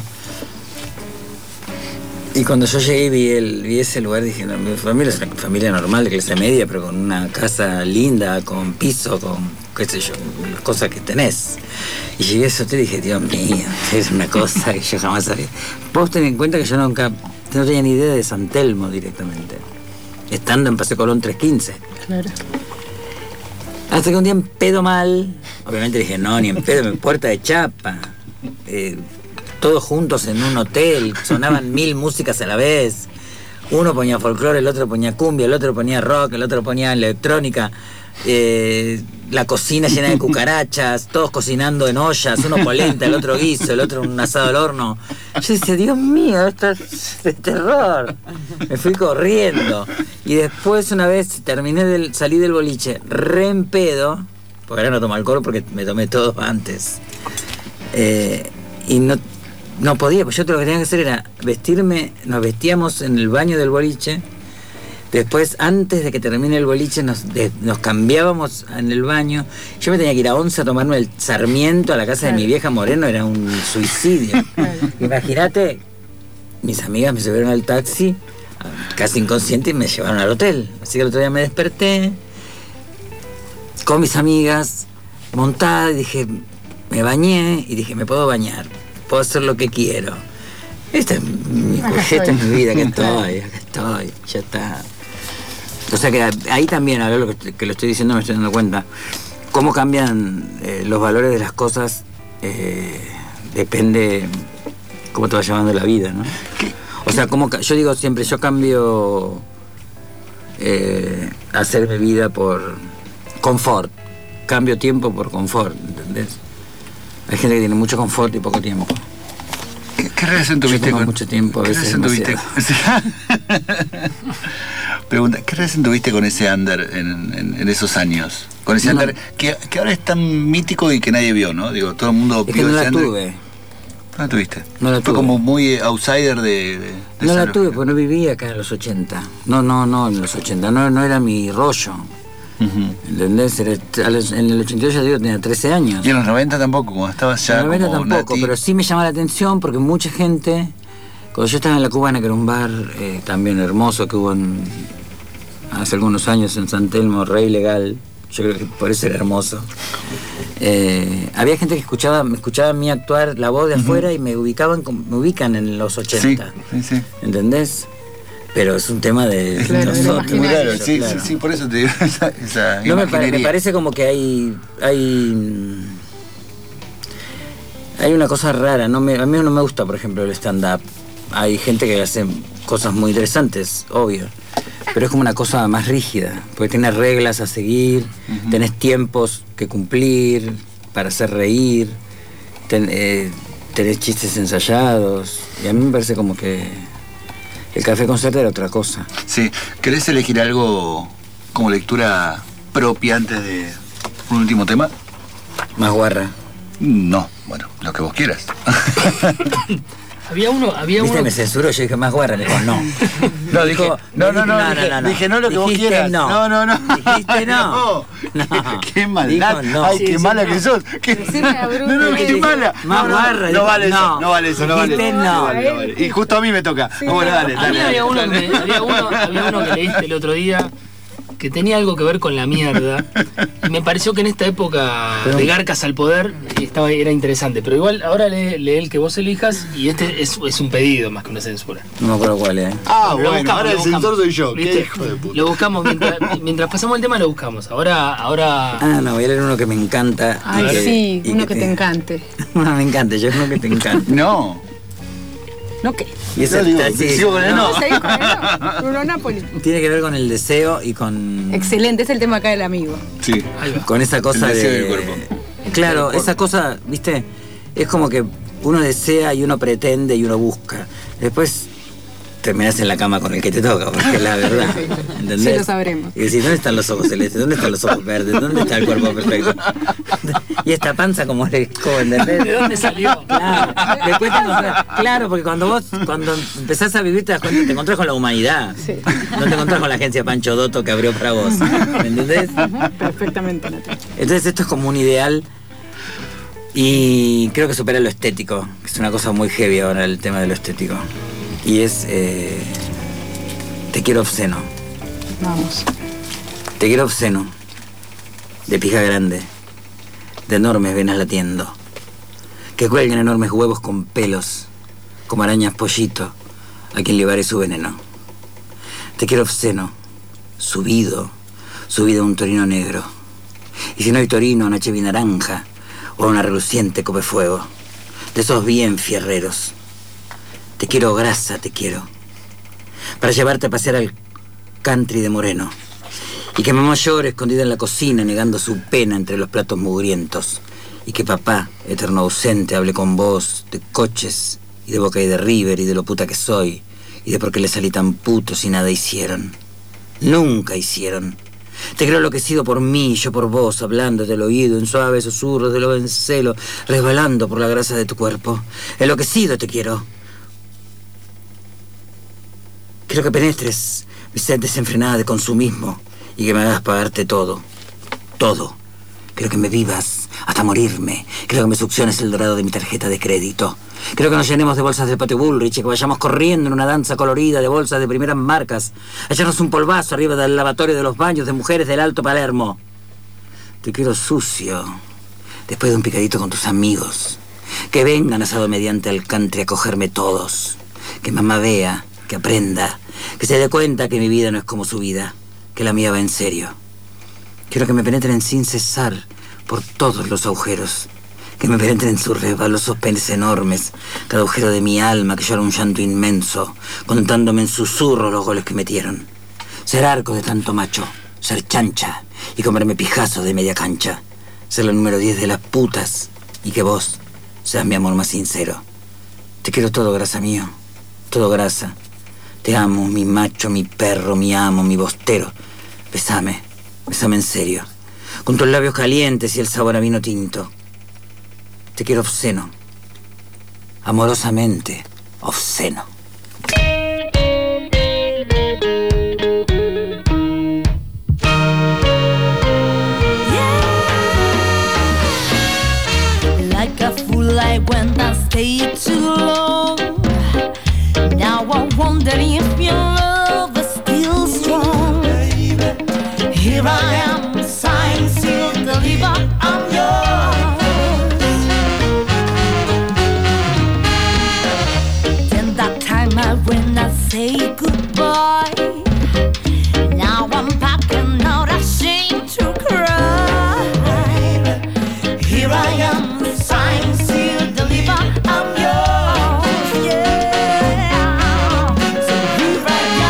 Y cuando yo llegué y vi, el, vi ese lugar, dije, no, mi familia es una familia normal de clase media, pero con una casa linda, con piso, con qué sé yo, las cosas que tenés. Y llegué a ese hotel y dije, Dios mío, es una cosa que yo jamás sabía. Vos tenés en cuenta que yo nunca, no tenía ni idea de San Telmo directamente, estando en Paseo Colón trescientos quince.
Claro.
Hasta que un día en pedo mal, obviamente dije, no, ni en pedo, en Puerta de Chapa. Eh, todos juntos en un hotel, sonaban mil músicas a la vez. Uno ponía folclore, el otro ponía cumbia, el otro ponía rock, el otro ponía electrónica. Eh, la cocina llena de cucarachas, todos cocinando en ollas, uno polenta, el otro guiso, el otro un asado al horno. Yo decía, Dios mío, esto es de terror. Me fui corriendo. Y después una vez terminé del, salí del boliche re en pedo, porque ahora no tomo alcohol porque me tomé todo antes. Eh, y no, no podía, pues yo todo lo que tenía que hacer era vestirme, nos vestíamos en el baño del boliche. Después, antes de que termine el boliche, nos, de, nos cambiábamos en el baño. Yo me tenía que ir a Once a tomarme el Sarmiento a la casa claro. de mi vieja Moreno, era un suicidio. Claro. Imagínate, mis amigas me subieron al taxi, casi inconsciente, y me llevaron al hotel. Así que el otro día me desperté con mis amigas, montada, y dije, me bañé, y dije, me puedo bañar, puedo hacer lo que quiero. Esta es mi, esta es mi vida, acá estoy, acá estoy, ya está. O sea que ahí también, ahora lo que, que lo estoy diciendo me estoy dando cuenta, cómo cambian eh, los valores de las cosas, eh, depende cómo te va llevando la vida, ¿no? O sea, como yo digo siempre, yo cambio eh, hacer mi vida por confort, cambio tiempo por confort, ¿entendés? Hay gente que tiene mucho confort y poco tiempo.
¿Qué, qué relación tuviste con
mucho tiempo? A
¿Qué
veces
relación tuviste? Pregunta, ¿qué relación tuviste con ese under en, en, en esos años? Con ese no, under que, que ahora es tan mítico y que nadie vio, ¿no? Digo, todo el mundo
es
vio
que no
ese
la
under.
tuve.
¿No la tuviste?
No la
Fue
tuve.
como muy outsider de, de, de
No la tuve, porque no vivía acá en los ochenta. No, no, no, en los ochenta. No, no era mi rollo. Uh-huh. ¿Entendés? Era, en el ochenta y ocho, ya digo, tenía trece años.
Y en los noventa tampoco, cuando estabas ya.
En los noventa tampoco,
nati-
pero sí me llama la atención porque mucha gente. Cuando yo estaba en La Cubana, que era un bar eh, también hermoso que hubo en, hace algunos años en San Telmo, re ilegal. Yo creo que por eso era hermoso. Eh, había gente que escuchaba, me escuchaba a mí actuar la voz de afuera uh-huh. y me ubicaban, me ubican en los ochenta.
Sí, sí, sí.
¿Entendés? Pero es un tema de
claro,
nosotros.
Muy raro, sí,
claro.
sí, sí, por eso te digo esa, esa
no, me, pare, me parece como que hay hay hay una cosa rara. No me, a mí no me gusta, por ejemplo, el stand-up. Hay gente que hace cosas muy interesantes, obvio, pero es como una cosa más rígida, porque tenés reglas a seguir, uh-huh. tenés tiempos que cumplir para hacer reír, ten, eh, tenés chistes ensayados, y a mí me parece como que el café concierto era otra cosa.
Sí, ¿querés elegir algo como lectura propia antes de un último tema?
Más guarra.
No, bueno, lo que vos quieras.
Había uno, había
¿Viste?
uno.
Me censuró, yo dije más guarra, le dijo no.
No, dije, no, no, no,
no,
dije,
no, no,
dije no lo que
Dijiste
vos quieras.
No,
no, no. no.
Dijiste no.
no. Qué maldad.
No.
Ay,
Sí,
qué
sí,
mala
no.
que sos. Qué... No, no, qué mala.
Más
no, no,
guarra.
No, no vale
no.
eso, no vale eso, no vale eso.
No.
No vale, no vale. Y justo a mí me toca. Sí, bueno, dale,
A
dale.
mí
dale,
había, uno
dale.
que, había, uno, había uno que leíste el otro día que tenía algo que ver con la mierda. Y me pareció que en esta época
pero,
de garcas al poder estaba, era interesante. Pero igual ahora lee, lee el que vos elijas y este es, es un pedido más que una censura.
No me acuerdo cuál es.
Ah,
Lo
bueno,
buscamos,
ahora
lo
el censor
buscamos.
soy yo.
¿Viste?
Qué hijo de puta.
Lo buscamos mientras, mientras pasamos el tema, lo buscamos. Ahora, ahora.
Ah, no, voy a leer uno que me encanta.
Ay,
que,
sí, uno
que
que te encante.
No, me encanta, yo uno que te encanta.
No.
¿No qué?
Y ese
No, digo,
sí,
sigo con el no.
¿Vamos a ir con el no? Bruno Napoli.
Tiene que ver con el deseo y con.
Excelente, es el tema acá del amigo.
Sí.
Con esa cosa
El deseo
de.
del cuerpo.
Claro,
Del
esa cosa, viste, es como que uno desea y uno pretende y uno busca. Después terminás en la cama con el que te toca, porque es la verdad. ¿Entendés?
Sí, lo sabremos.
Y decís, ¿dónde están los ojos celestes? ¿Dónde están los ojos verdes? ¿Dónde está el cuerpo perfecto? Y esta panza como el escobo, ¿entendés?
¿De dónde salió?
Claro, te cuesta encontrar- claro, porque cuando vos cuando empezás a vivir te das cuenta, te encontrás con la humanidad.
Sí.
No te encontrás con la agencia Pancho Dotto que abrió para vos. ¿Me entendés?
Perfectamente, Natalia.
Entonces esto es como un ideal y creo que supera lo estético, que es una cosa muy heavy ahora el tema de lo estético. Y es eh, Te quiero obsceno.
Vamos.
Te quiero obsceno. De pija grande. De enormes venas latiendo. Que cuelguen enormes huevos con pelos. Como arañas pollito. A quien llevaré su veneno. Te quiero obsceno. Subido. Subido a un torino negro. Y si no hay torino, una chevi naranja. O una reluciente copefuego. De esos bien fierreros. Te quiero grasa, te quiero. Para llevarte a pasear al country de Moreno. Y que mamá llore escondida en la cocina, negando su pena entre los platos mugrientos. Y que papá, eterno ausente, hable con vos de coches y de Boca y de River y de lo puta que soy. Y de por qué le salí tan puto si nada hicieron. Nunca hicieron. Te creo enloquecido por mí, yo por vos, hablándote al oído en suaves susurros de lobo en celo, resbalando por la grasa de tu cuerpo. Enloquecido te quiero. Quiero que penetres mi sed desenfrenada de consumismo y que me hagas pagarte todo. Todo. Quiero que me vivas hasta morirme. Quiero que me succiones el dorado de mi tarjeta de crédito. Quiero que nos llenemos de bolsas de Patio Bullrich y que vayamos corriendo en una danza colorida de bolsas de primeras marcas. A echarnos un polvazo arriba del lavatorio de los baños de mujeres del Alto Palermo. Te quiero sucio. Después de un picadito con tus amigos. Que vengan asado mediante al country a cogerme todos. Que mamá vea, que aprenda, que se dé cuenta que mi vida no es como su vida, que la mía va en serio. Quiero que me penetren sin cesar por todos los agujeros, que me penetren sus resbalosos penes enormes, cada agujero de mi alma que llora un llanto inmenso, contándome en susurros los goles que metieron. Ser arco de tanto macho, ser chancha y comerme pijazos de media cancha, ser la número diez de las putas y que vos seas mi amor más sincero. Te quiero todo, grasa mío, todo grasa. Te amo, mi macho, mi perro, mi amo, mi bostero. Besame, besame en serio, con tus labios calientes y el sabor a vino tinto. Te quiero obsceno, amorosamente obsceno.
Like a fool I went and stayed too long. Now I wonder if your love is still strong. Here I am, signed, sealed, delivered, I'm yours. Then that time I went and say goodbye. Now I'm packing out, ashamed to cry. Here I am, signed, sealed, delivered, I'm yours. Yeah. So here I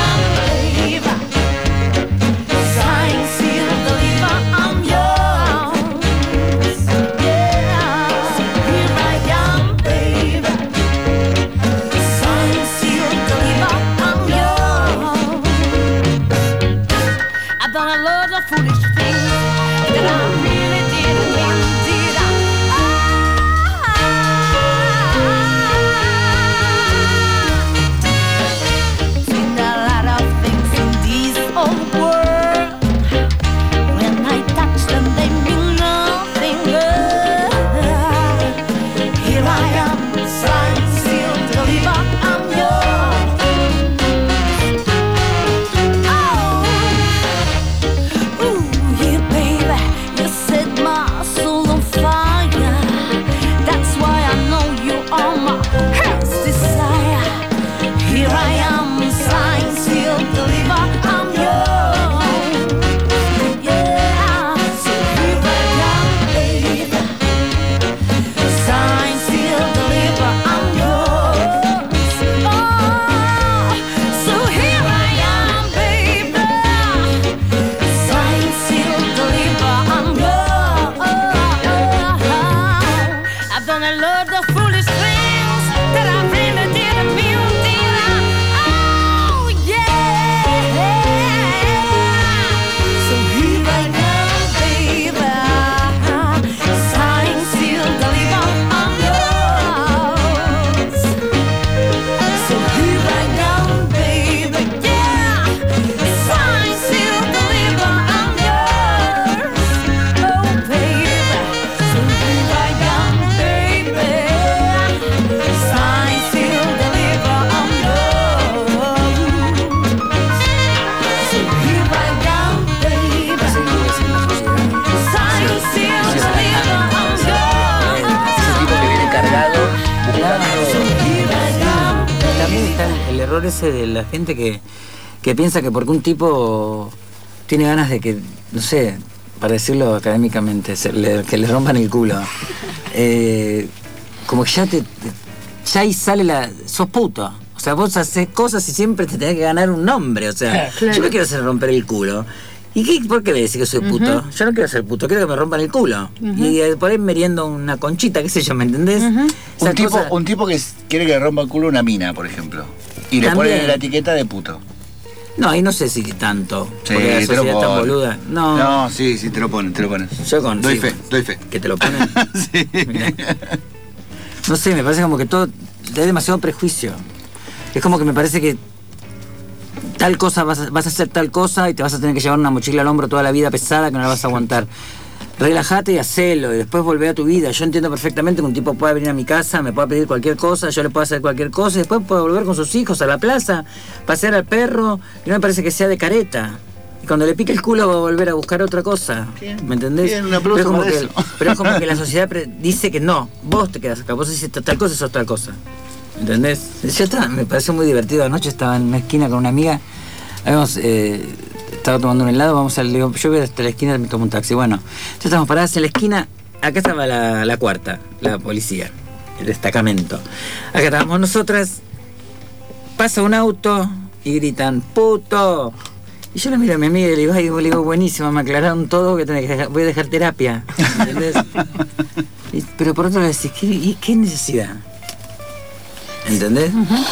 error ese de la gente que, que piensa que porque un tipo tiene ganas de que, no sé, para decirlo académicamente, se le, que le rompan el culo, eh, como que ya te, te ya ahí sale la... sos puto. O sea, vos haces cosas y siempre te tenés que ganar un nombre. O sea, claro. Yo no quiero hacer romper el culo. ¿Y qué, por qué me decís que soy puto? Uh-huh. Yo no quiero ser puto, quiero que me rompan el culo. Uh-huh. Y eh, por ahí meriendo una conchita, qué sé yo, ¿me entendés?
Uh-huh. Un, tipo, cosa... un tipo que quiere que le rompa el culo una mina, por ejemplo. Y le
También.
pone la etiqueta de puto.
No, ahí no sé si tanto.
Sí,
porque la
te
sociedad
lo
tan
ponen.
boluda. No.
No, sí, sí, te lo ponen, te lo ponen.
Yo con...
Doy
sí,
fe, doy fe.
¿Que te lo ponen?
Sí.
Mirá. No sé, me parece como que todo... hay demasiado prejuicio. Es como que me parece que tal cosa, vas a, vas a hacer tal cosa y te vas a tener que llevar una mochila al hombro toda la vida pesada que no la vas a aguantar. Relájate y hacelo y después volvé a tu vida. Yo entiendo perfectamente que un tipo pueda venir a mi casa, me pueda pedir cualquier cosa, yo le puedo hacer cualquier cosa y después puede volver con sus hijos a la plaza, pasear al perro y no me parece que sea de careta. Y cuando le pique el culo va a volver a buscar otra cosa. Bien, ¿me entendés?
Bien, un aplauso
pero, es como
para
que,
eso.
pero es como que la sociedad dice que no, vos te quedás acá, vos hiciste tal cosa y sos tal cosa. ¿Entendés? Yo estaba, me pareció muy divertido. Anoche estaba en una esquina con una amiga, habíamos eh, estado tomando un helado, vamos al, digo, yo voy hasta la esquina y me tomo un taxi. Bueno, entonces estamos paradas en la esquina, acá estaba la, la cuarta, la policía, el destacamento. Acá estábamos nosotras, pasa un auto y gritan, ¡puto! Y yo le miro a mi amiga y le digo, ay, le digo, buenísimo, me aclararon todo, que, tenés que dejar, voy a dejar terapia. ¿Entendés? y, pero por otro lado decís, ¿qué, y, ¿qué necesidad? ¿Entendés?
Uh-huh.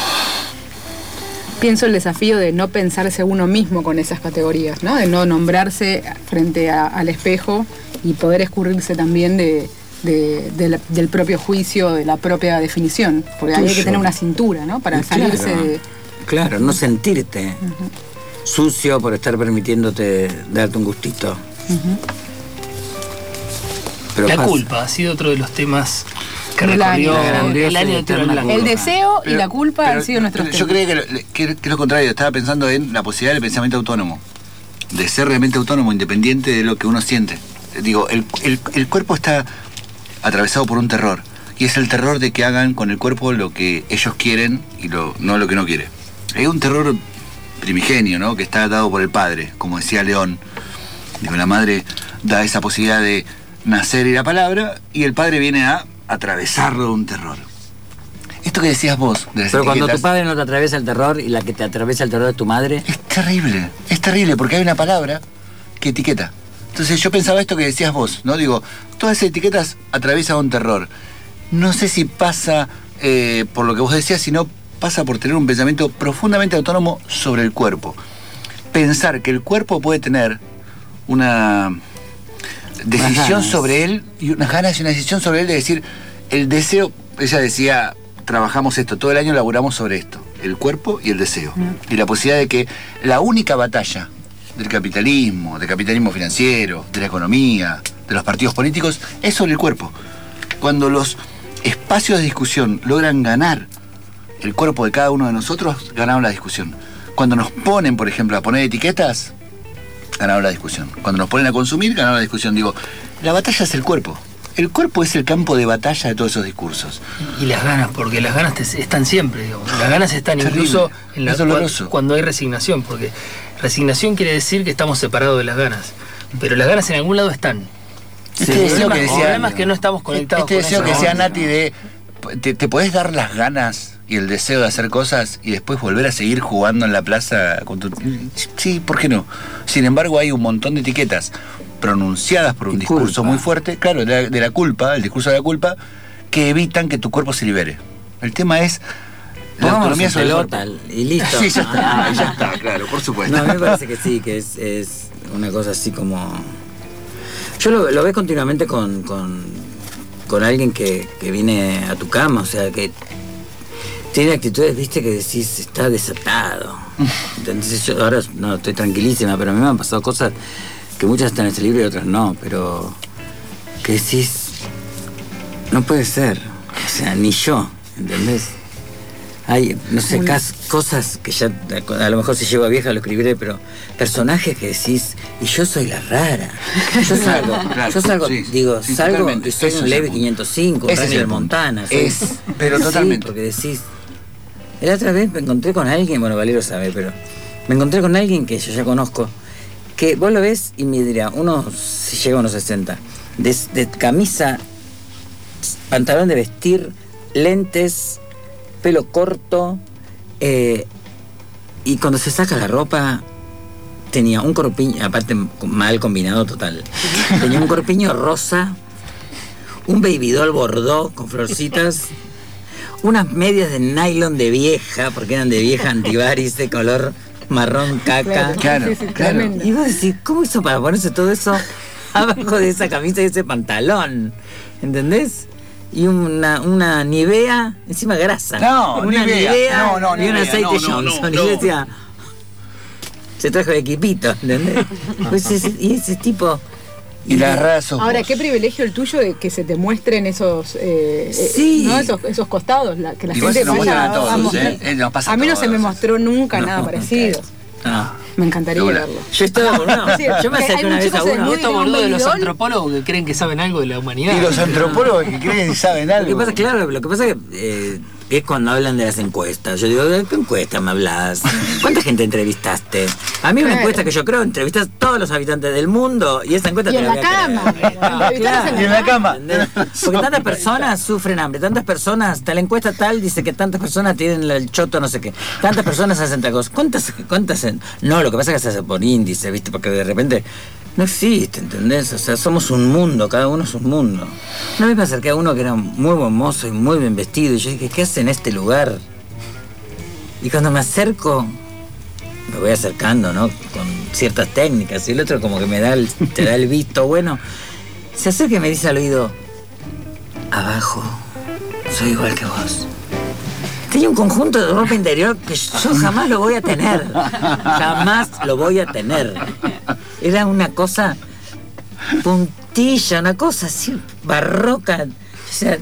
Pienso el desafío de no pensarse uno mismo con esas categorías, ¿no? De no nombrarse frente a, al espejo y poder escurrirse también de, de, de la, del propio juicio, de la propia definición. Porque ahí hay que tener una cintura, ¿no? Para salirse
claro,
de...
Claro, no sentirte uh-huh. sucio por estar permitiéndote darte un gustito.
Uh-huh.
Pero la pasa. culpa ha sido otro de los temas... que
el
recorrió
año,
el año de Toro Blanco.
El deseo
pero,
y la culpa
pero,
han sido nuestros
temas. Yo creía que, lo, que, que lo contrario, estaba pensando en la posibilidad del pensamiento autónomo, de ser realmente autónomo, independiente de lo que uno siente. Digo, el, el, el cuerpo está atravesado por un terror, y es el terror de que hagan con el cuerpo lo que ellos quieren y lo, no lo que no quiere. Hay un terror primigenio, ¿no? Que está dado por el padre, como decía León. Digo, la madre da esa posibilidad de nacer y la palabra, y el padre viene a atravesarlo de un terror. Esto que decías vos de las
Pero cuando
etiquetas,
tu padre no te atraviesa el terror y la que te atraviesa el terror es tu madre.
Es terrible, es terrible porque hay una palabra que etiqueta. Entonces yo pensaba esto que decías vos, ¿no? Digo, todas esas etiquetas atraviesan un terror. No sé si pasa eh, por lo que vos decías, sino pasa por tener un pensamiento profundamente autónomo sobre el cuerpo. Pensar que el cuerpo puede tener una decisión sobre él, y unas ganas y una decisión sobre él de decir, el deseo, ella decía, trabajamos esto, todo el año laburamos sobre esto, el cuerpo y el deseo. Mm. Y la posibilidad de que la única batalla del capitalismo, del capitalismo financiero, de la economía, de los partidos políticos, es sobre el cuerpo. Cuando los espacios de discusión logran ganar el cuerpo de cada uno de nosotros, ganaron la discusión. Cuando nos ponen, por ejemplo, a poner etiquetas, ganaron la discusión. Cuando nos ponen a consumir, ganaron la discusión. Digo, la batalla es el cuerpo. El cuerpo es el campo de batalla de todos esos discursos.
Y las ganas, porque las ganas te, están siempre, digamos. Las ganas están terrible, incluso en la, cuando, cuando hay resignación, porque resignación quiere decir que estamos separados de las ganas. Pero las ganas en algún lado están.
Este sí, deseo que decía,
el problema es que no estamos conectados
este
con
deseo
eso.
que decía Nati de, te, te podés dar las ganas y el deseo de hacer cosas y después volver a seguir jugando en la plaza con tu... Sí, ¿por qué no? Sin embargo, hay un montón de etiquetas pronunciadas por un y discurso culpa. muy fuerte, claro, de la, de la culpa, el discurso de la culpa, que evitan que tu cuerpo se libere. El tema es la
Vamos
autonomía sobre
pelota
el cuerpo.
Y listo.
Sí, ya está, ah, ya está, claro, por supuesto.
No, a mí me parece que sí, que es, es una cosa así como... Yo lo, lo veo continuamente con, con, con alguien que, que viene a tu cama, o sea, que tiene actitudes, viste, que decís, está desatado. Entonces yo ahora no estoy tranquilísima, pero a mí me han pasado cosas que muchas están en ese libro y otras no, pero que decís, no puede ser, o sea, ni yo, ¿entendés? Hay, no sé, cas, cosas que ya, a lo mejor si llego a vieja lo escribiré, pero personajes que decís, y yo soy la rara. Yo salgo, claro, yo salgo, sí, digo, sí, salgo y soy un Levi quinientos cinco, un Ranger Montana. Soy,
es, pero
sí,
totalmente.
Porque decís, La otra vez me encontré con alguien, bueno, Valero sabe, pero me encontré con alguien que yo ya conozco, que vos lo ves y me dirá, uno, si llega a unos sesenta, de, de camisa, pantalón de vestir, lentes, pelo corto, eh, y cuando se saca la ropa tenía un corpiño, aparte mal combinado total, tenía un corpiño rosa, un baby doll bordó con florcitas, unas medias de nylon de vieja, porque eran de vieja antibaris de color marrón caca.
Claro, sí, sí, claro.
Y vos decís, ¿cómo hizo para ponerse todo eso abajo de esa camisa y ese pantalón? ¿Entendés? Y una, una Nivea, encima grasa.
No,
una
Nivea.
Nivea
No, no,
y un
Nivea,
aceite
no, no,
Johnson.
no,
Y yo
no.
decía, se trajo de equipito, ¿entendés? Pues ese, y ese tipo...
Y las rasos.
Ahora, qué privilegio el tuyo de que se te muestren esos, eh,
Sí.
eh, ¿no? esos, esos costados, la, que la
Igual
gente
se nos
vaya
muestran a todos,
a mostrar.
¿eh? Eh, nos pasa
a mí no
todos.
se me mostró nunca
No,
nada parecido.
No.
Me encantaría
Hola.
verlo.
Yo estaba con uno.
Sí,
Yo me
que
acerqué
hay
una
un
vez a
chico se
uno.
desnuda
Y estos boludos de los
Baby doll.
antropólogos que creen que saben algo de la humanidad.
Y los antropólogos que creen que saben
Lo que
algo.
pasa, claro, lo que pasa es que eh, es cuando hablan de las encuestas. Yo digo, ¿de qué encuesta me hablas? ¿Cuánta gente entrevistaste? A mí una
Claro.
encuesta que yo creo, entrevistas a todos los habitantes del mundo y esa encuesta
Y
te
en
la
la
voy a
cama.
creer.
Entrevistarlos
Claro.
Y en la cama.
¿Entendés? Porque tantas personas sufren hambre, tantas personas, tal encuesta tal dice que tantas personas tienen el choto no sé qué, tantas personas hacen tal cosa. ¿Cuántas? cuántas en- No, lo que pasa es que se hace por índice, ¿viste? Porque de repente no existe, ¿entendés? O sea, somos un mundo, cada uno es un mundo. Una vez me acerqué a uno que era muy buen mozo y muy bien vestido y yo dije, ¿qué hace en este lugar? Y cuando me acerco, me voy acercando, ¿no? Con ciertas técnicas y el otro como que me da el, te da el visto bueno. Se acerca y me dice al oído, abajo, soy igual que vos. Tenía un conjunto de ropa interior que yo jamás lo voy a tener. Jamás lo voy a tener. Era una cosa puntilla, una cosa así barroca. O sea,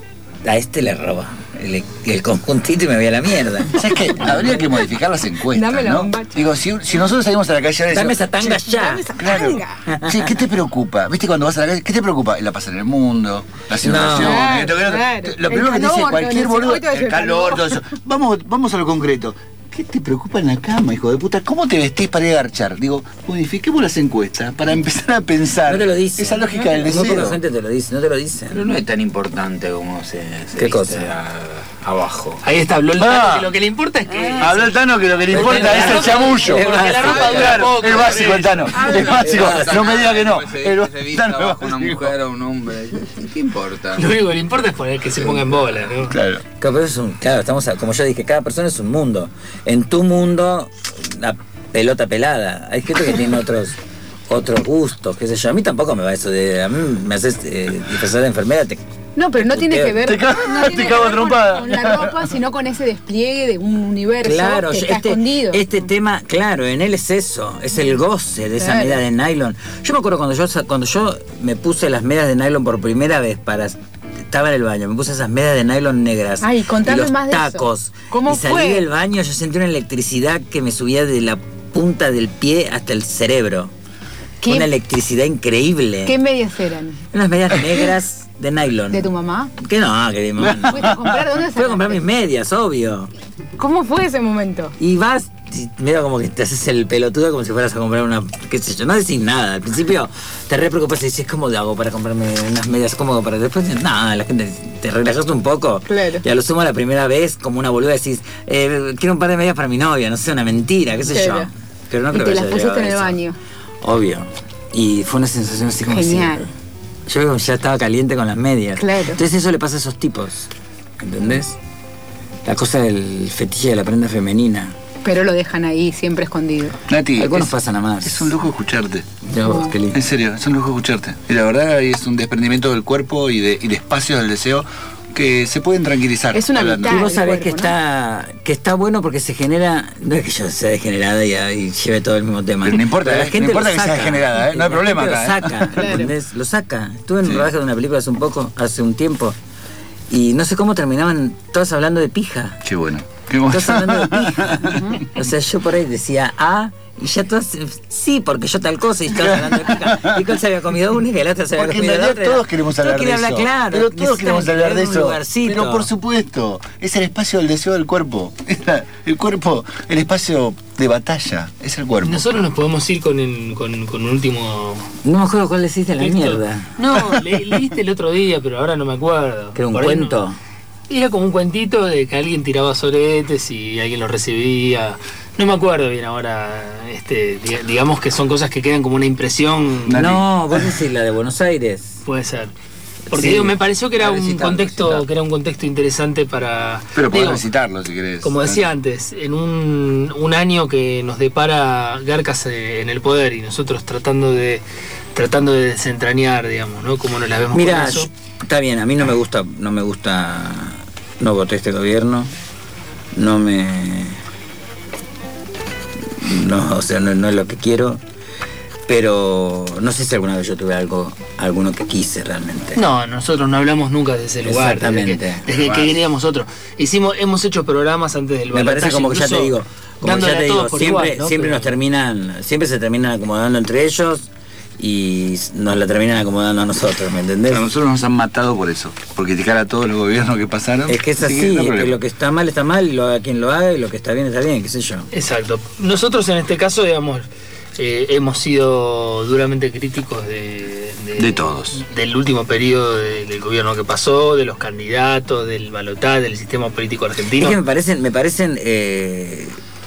a este le roba el, el conjuntito y me voy a la mierda.
¿Sabes qué? Habría que modificar las encuestas,
Dame la
¿no?
bombacha.
Digo, si, si nosotros salimos a la calle ahora y
Dame
decimos,
esa tanga
"Che,
ya".
Dame esa
Claro.
tanga.
Sí, ¿qué te preocupa? ¿Viste cuando vas a la calle? ¿Qué te preocupa? La paz en el mundo, la situación,
Claro,
esto, que lo otro.
claro.
Lo primero
El
que te dice
calor,
cualquier
que
boludo,
hoy te va a decir
el calor,
calor.
todo eso. Vamos, vamos a lo concreto. ¿Qué te preocupa en la cama, hijo de puta? ¿Cómo te vestís para ir a garchar? Digo, modifiquemos las encuestas para empezar a pensar.
No te lo dice.
Esa lógica del
Muy poca
deseo.
gente te lo dice, no te lo dice.
Pero no es tan importante como se, se
¿Qué
dice
cosa?
a- abajo.
Ahí está, habló el Tano,
Ah.
que lo que le importa es que.
Habló el Tano que lo que le importa es el chamullo.
Es básico.
La ropa dura
Claro,
poco,
es básico el Tano. Es básico. No me diga que no.
Se,
El
se vista
Tano es
abajo una
básico.
mujer o un hombre. ¿Qué importa?
Lo único que le importa es poner que se ponga en bola, ¿no?
Claro.
Claro, pero es un- claro, estamos a- como yo dije, cada persona es un mundo. En tu mundo, la pelota pelada. Hay gente que tiene otros otros gustos, qué sé yo. A mí tampoco me va eso de. A mí me haces eh, disfrazar de enfermera. Te,
No, pero no tiene que ver,
Te cago-
no
te
tiene que
cago a
ver con,
trompada.
con la ropa, sino con ese despliegue de un universo
claro,
que
yo-
está
este,
escondido.
este tema, claro, en él es eso, es el goce de esa
Claro.
media de nylon. Yo me acuerdo cuando yo sa- cuando yo me puse las medias de nylon por primera vez para estaba en el baño, me puse esas medias de nylon negras.
Ay, contame
y los
más de eso.
tacos.
¿Cómo
y salí
fue?
del baño, yo sentí una electricidad que me subía de la punta del pie hasta el cerebro.
¿Qué?
Una electricidad increíble.
¿Qué medias eran?
Unas medias negras de nylon.
¿De tu mamá?
¿Qué no? Que de mamá.
¿Fuiste a comprar? ¿Dónde
Fui a comprar
sacaste?
mis medias, obvio.
¿Cómo fue ese momento?
Y vas, y medio como que te haces el pelotudo como si fueras a comprar una, qué sé yo, no decís nada. Al principio te re preocupas y decís, ¿cómo hago para comprarme unas medias? ¿Cómo hago para...? Después, nada, la gente, te relajas un poco.
Claro.
Y a lo sumo la primera vez, como una boluda, decís, eh, quiero un par de medias para mi novia, no sé, una mentira, qué sé
Claro.
yo. Pero no
Y
creo
te
que
las
haya
pusiste
llegado
en el
a eso.
baño.
Obvio. Y fue una sensación así como
Genial.
si- yo ya estaba caliente con las medias.
Claro.
Entonces eso le pasa a esos tipos. ¿Entendés? La cosa del fetiche de la prenda femenina.
Pero lo dejan ahí, siempre escondido.
Nati,
Algunos
es,
pasan a más.
es un lujo escucharte.
Ya vos, qué lindo.
En serio, es un lujo escucharte. Y la verdad es un desprendimiento del cuerpo y de, y de espacios del deseo que se pueden tranquilizar.
Es una
hablando.
mitad.
Y vos
el
sabés que
cuerpo,
está que está bueno porque se genera, no es que yo sea degenerada y, y lleve todo el mismo tema.
Pero no importa,
Pero
eh, no importa
lo
que sea
saca.
degenerada, eh, no hay
La
problema
gente
acá,
Lo
eh.
saca,
Claro.
¿entendés? Lo saca. Estuve en
Sí.
un rodaje de una película hace un poco, hace un tiempo, y no sé cómo terminaban todas hablando de pija.
Qué bueno. ¿Qué vos?
Estás hablando de pija. O sea, yo por ahí decía A y ya todas, sí, porque yo tal cosa y estabas hablando de pija. Y que él se había comido una y que la otra se había
Porque en
comido la
realidad
otra.
todos queremos hablar
todos
de
hablar
eso.
claro.
Pero todos queremos hablar de
un
eso.
lugarcito.
Pero por supuesto, es el espacio del deseo del cuerpo. El cuerpo, el espacio de batalla, es el cuerpo.
Nosotros nos podemos ir con, el, con, con un último...
No me acuerdo cuál deciste la
texto.
mierda.
No, le, leíste el otro día, pero ahora no me acuerdo.
¿Que era un
Por ahí
cuento?
no- Era como un cuentito de que alguien tiraba soretes y alguien los recibía. No me acuerdo bien ahora, este, di- digamos que son cosas que quedan como una impresión.
No, vos decís la de Buenos Aires.
Puede ser. Porque
Sí.
digo, me pareció que era
Ah,
un
recitalo,
contexto,
recitalo.
que era un contexto interesante para.
Pero podés
digo,
recitarlo si querés.
como decía antes, en un, un año que nos depara Garcas eh, en el poder y nosotros tratando de tratando de desentrañar, digamos, ¿no? Cómo nos la vemos
Mira,
con eso.
está bien, a mí no me gusta, no me gusta, no voté este gobierno, no me, no, o sea, no, no es lo que quiero, pero no sé si alguna vez yo tuve algo, alguno que quise realmente.
No, nosotros no hablamos nunca de ese lugar.
Exactamente.
Desde que, desde que veníamos nosotros. Hicimos, hemos hecho programas antes del
Me parece
balotaje,
como que ya te
incluso
digo, como
dándole
ya
a
te
todos
digo,
por
siempre,
igual, ¿no?
siempre
Pero-
nos terminan, siempre se terminan acomodando entre ellos y nos la terminan acomodando a nosotros, ¿me entendés?
A nosotros nos han matado por eso, por criticar a todos los gobiernos que pasaron.
Es que es
Así
así,
no hay
es que
problema.
lo que está mal está mal y lo haga quien lo haga y lo que está bien está bien, qué sé yo.
Exacto. Nosotros en este caso, digamos, eh, hemos sido duramente críticos de,
De todos.
del último periodo de- del gobierno que pasó, de los candidatos, del balotaje, del sistema político argentino.
Es que me parecen, me parecen eh,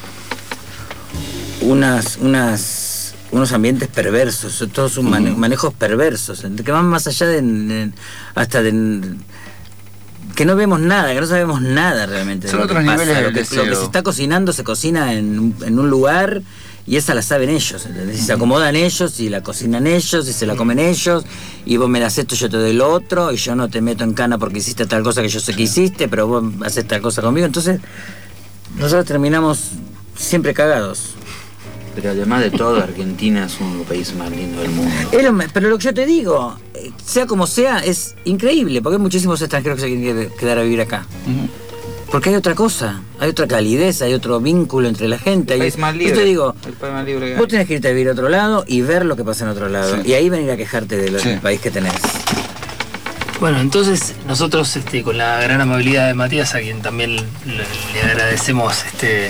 unas, unas, unos ambientes perversos, son todos un mane- manejos perversos, que van más allá de, de- hasta de que no vemos nada, que no sabemos nada realmente. de
Son
lo que
otros
pasa.
niveles
lo
del
que,
deseo.
lo que se está cocinando se cocina en, un- en un lugar y esa la saben ellos, ¿entendés? Y se acomodan ellos y la cocinan ellos y se la comen ellos y vos me das esto, yo te doy lo otro y yo no te meto en cana porque hiciste tal cosa que yo sé que hiciste, pero vos haces tal cosa conmigo. Entonces nosotros terminamos siempre cagados.
Pero además de todo, Argentina es uno de los países más lindos del mundo.
Es lo me- pero lo que yo te digo, eh, sea como sea, es increíble, porque hay muchísimos extranjeros que se quieren quedar a vivir acá. Porque hay otra cosa, hay otra calidez, hay otro vínculo entre la gente.
El
hay-
país más
yo
libre.
te digo,
El país más libre que hay.
vos tenés que irte a vivir a otro lado y ver lo que pasa en otro lado.
Sí.
Y ahí venir a quejarte del
Sí.
país que tenés.
Bueno, entonces nosotros este, con la gran amabilidad de Matías, a quien también le, le agradecemos este,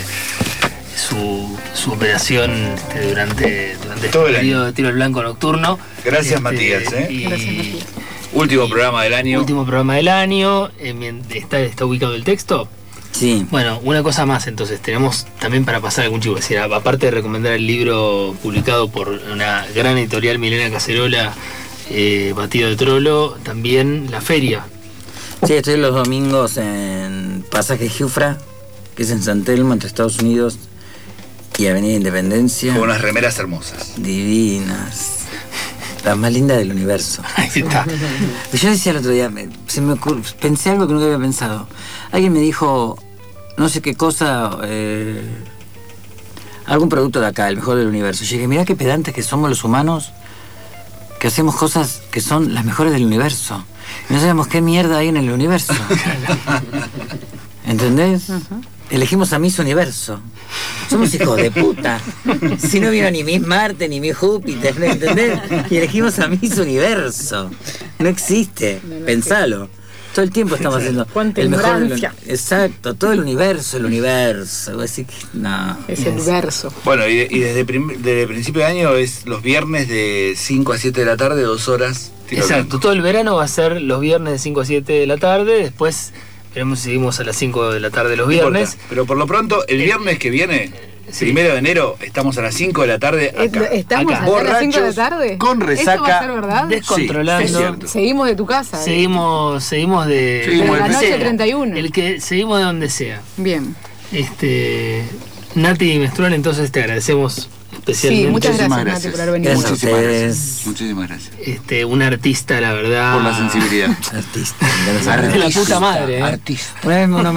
su, su operación este, durante, durante
Todo
este
el
periodo de tiro al blanco nocturno.
Gracias,
Este,
Matías, ¿eh?
y-
Gracias, Matías.
Último programa del año.
Último programa del año. eh, mien- ¿Está, está ubicado el texto?
Sí.
Bueno, una cosa más entonces, tenemos también para pasar algún chivo, es decir, aparte de recomendar el libro publicado por una gran editorial, Milena Cacerola, eh, Batido de Trollo, también la feria.
Sí, estoy los domingos en Pasaje Giufra, que es en San Telmo, entre Estados Unidos y Avenida Independencia.
Con unas remeras hermosas.
Divinas. Las más lindas del universo.
Ahí está.
Yo decía el otro día, me- se me ocurrió, pensé algo que nunca había pensado. Alguien me dijo, no sé qué cosa, eh, algún producto de acá, el mejor del universo. Y yo dije, mirá qué pedantes que somos los humanos, que hacemos cosas que son las mejores del universo. Y no sabemos qué mierda hay en el universo. ¿Entendés? Elegimos a Miss Universo. Somos hijos de puta. Si no vino ni Miss Marte ni Miss Júpiter, ¿no entendés? Y elegimos a Miss Universo. No existe. Pensalo. Todo el tiempo estamos haciendo
Cuánta
el mejor del
ignorancia.
uni- Exacto, todo el universo, el universo. Así que no.
Es el verso.
Bueno, y, y desde, prim- desde el principio de año es los viernes de cinco a siete de la tarde, dos horas. tiro al
Exacto,
blanco.
todo el verano va a ser los viernes de cinco a siete de la tarde, después veremos si seguimos a las cinco de la tarde los
No importa,
viernes.
pero por lo pronto, el viernes que viene,
Sí.
primero de enero, estamos a las cinco de la tarde acá.
¿Estamos
acá.
allá a las cinco de la
Borrachos,
tarde?
con
¿Esto va a
resaca.
ser verdad?
Descontrolando.
Sí, es cierto.
Seguimos de tu casa. ¿eh?
Seguimos, seguimos de,
Seguimos
de
de
la
donde
noche
sea.
treinta y uno.
El que seguimos de donde sea.
Bien.
Este, Nati y Menstrual, entonces te agradecemos especialmente.
Sí, muchas
Muchísimas
gracias, Nati, por haber venido.
Gracias a
Muchísimas
ustedes.
gracias. Muchísimas gracias.
Este, un artista, la verdad.
Por la sensibilidad.
Artista.
De la puta madre, ¿eh?
Artista.
Una vez uno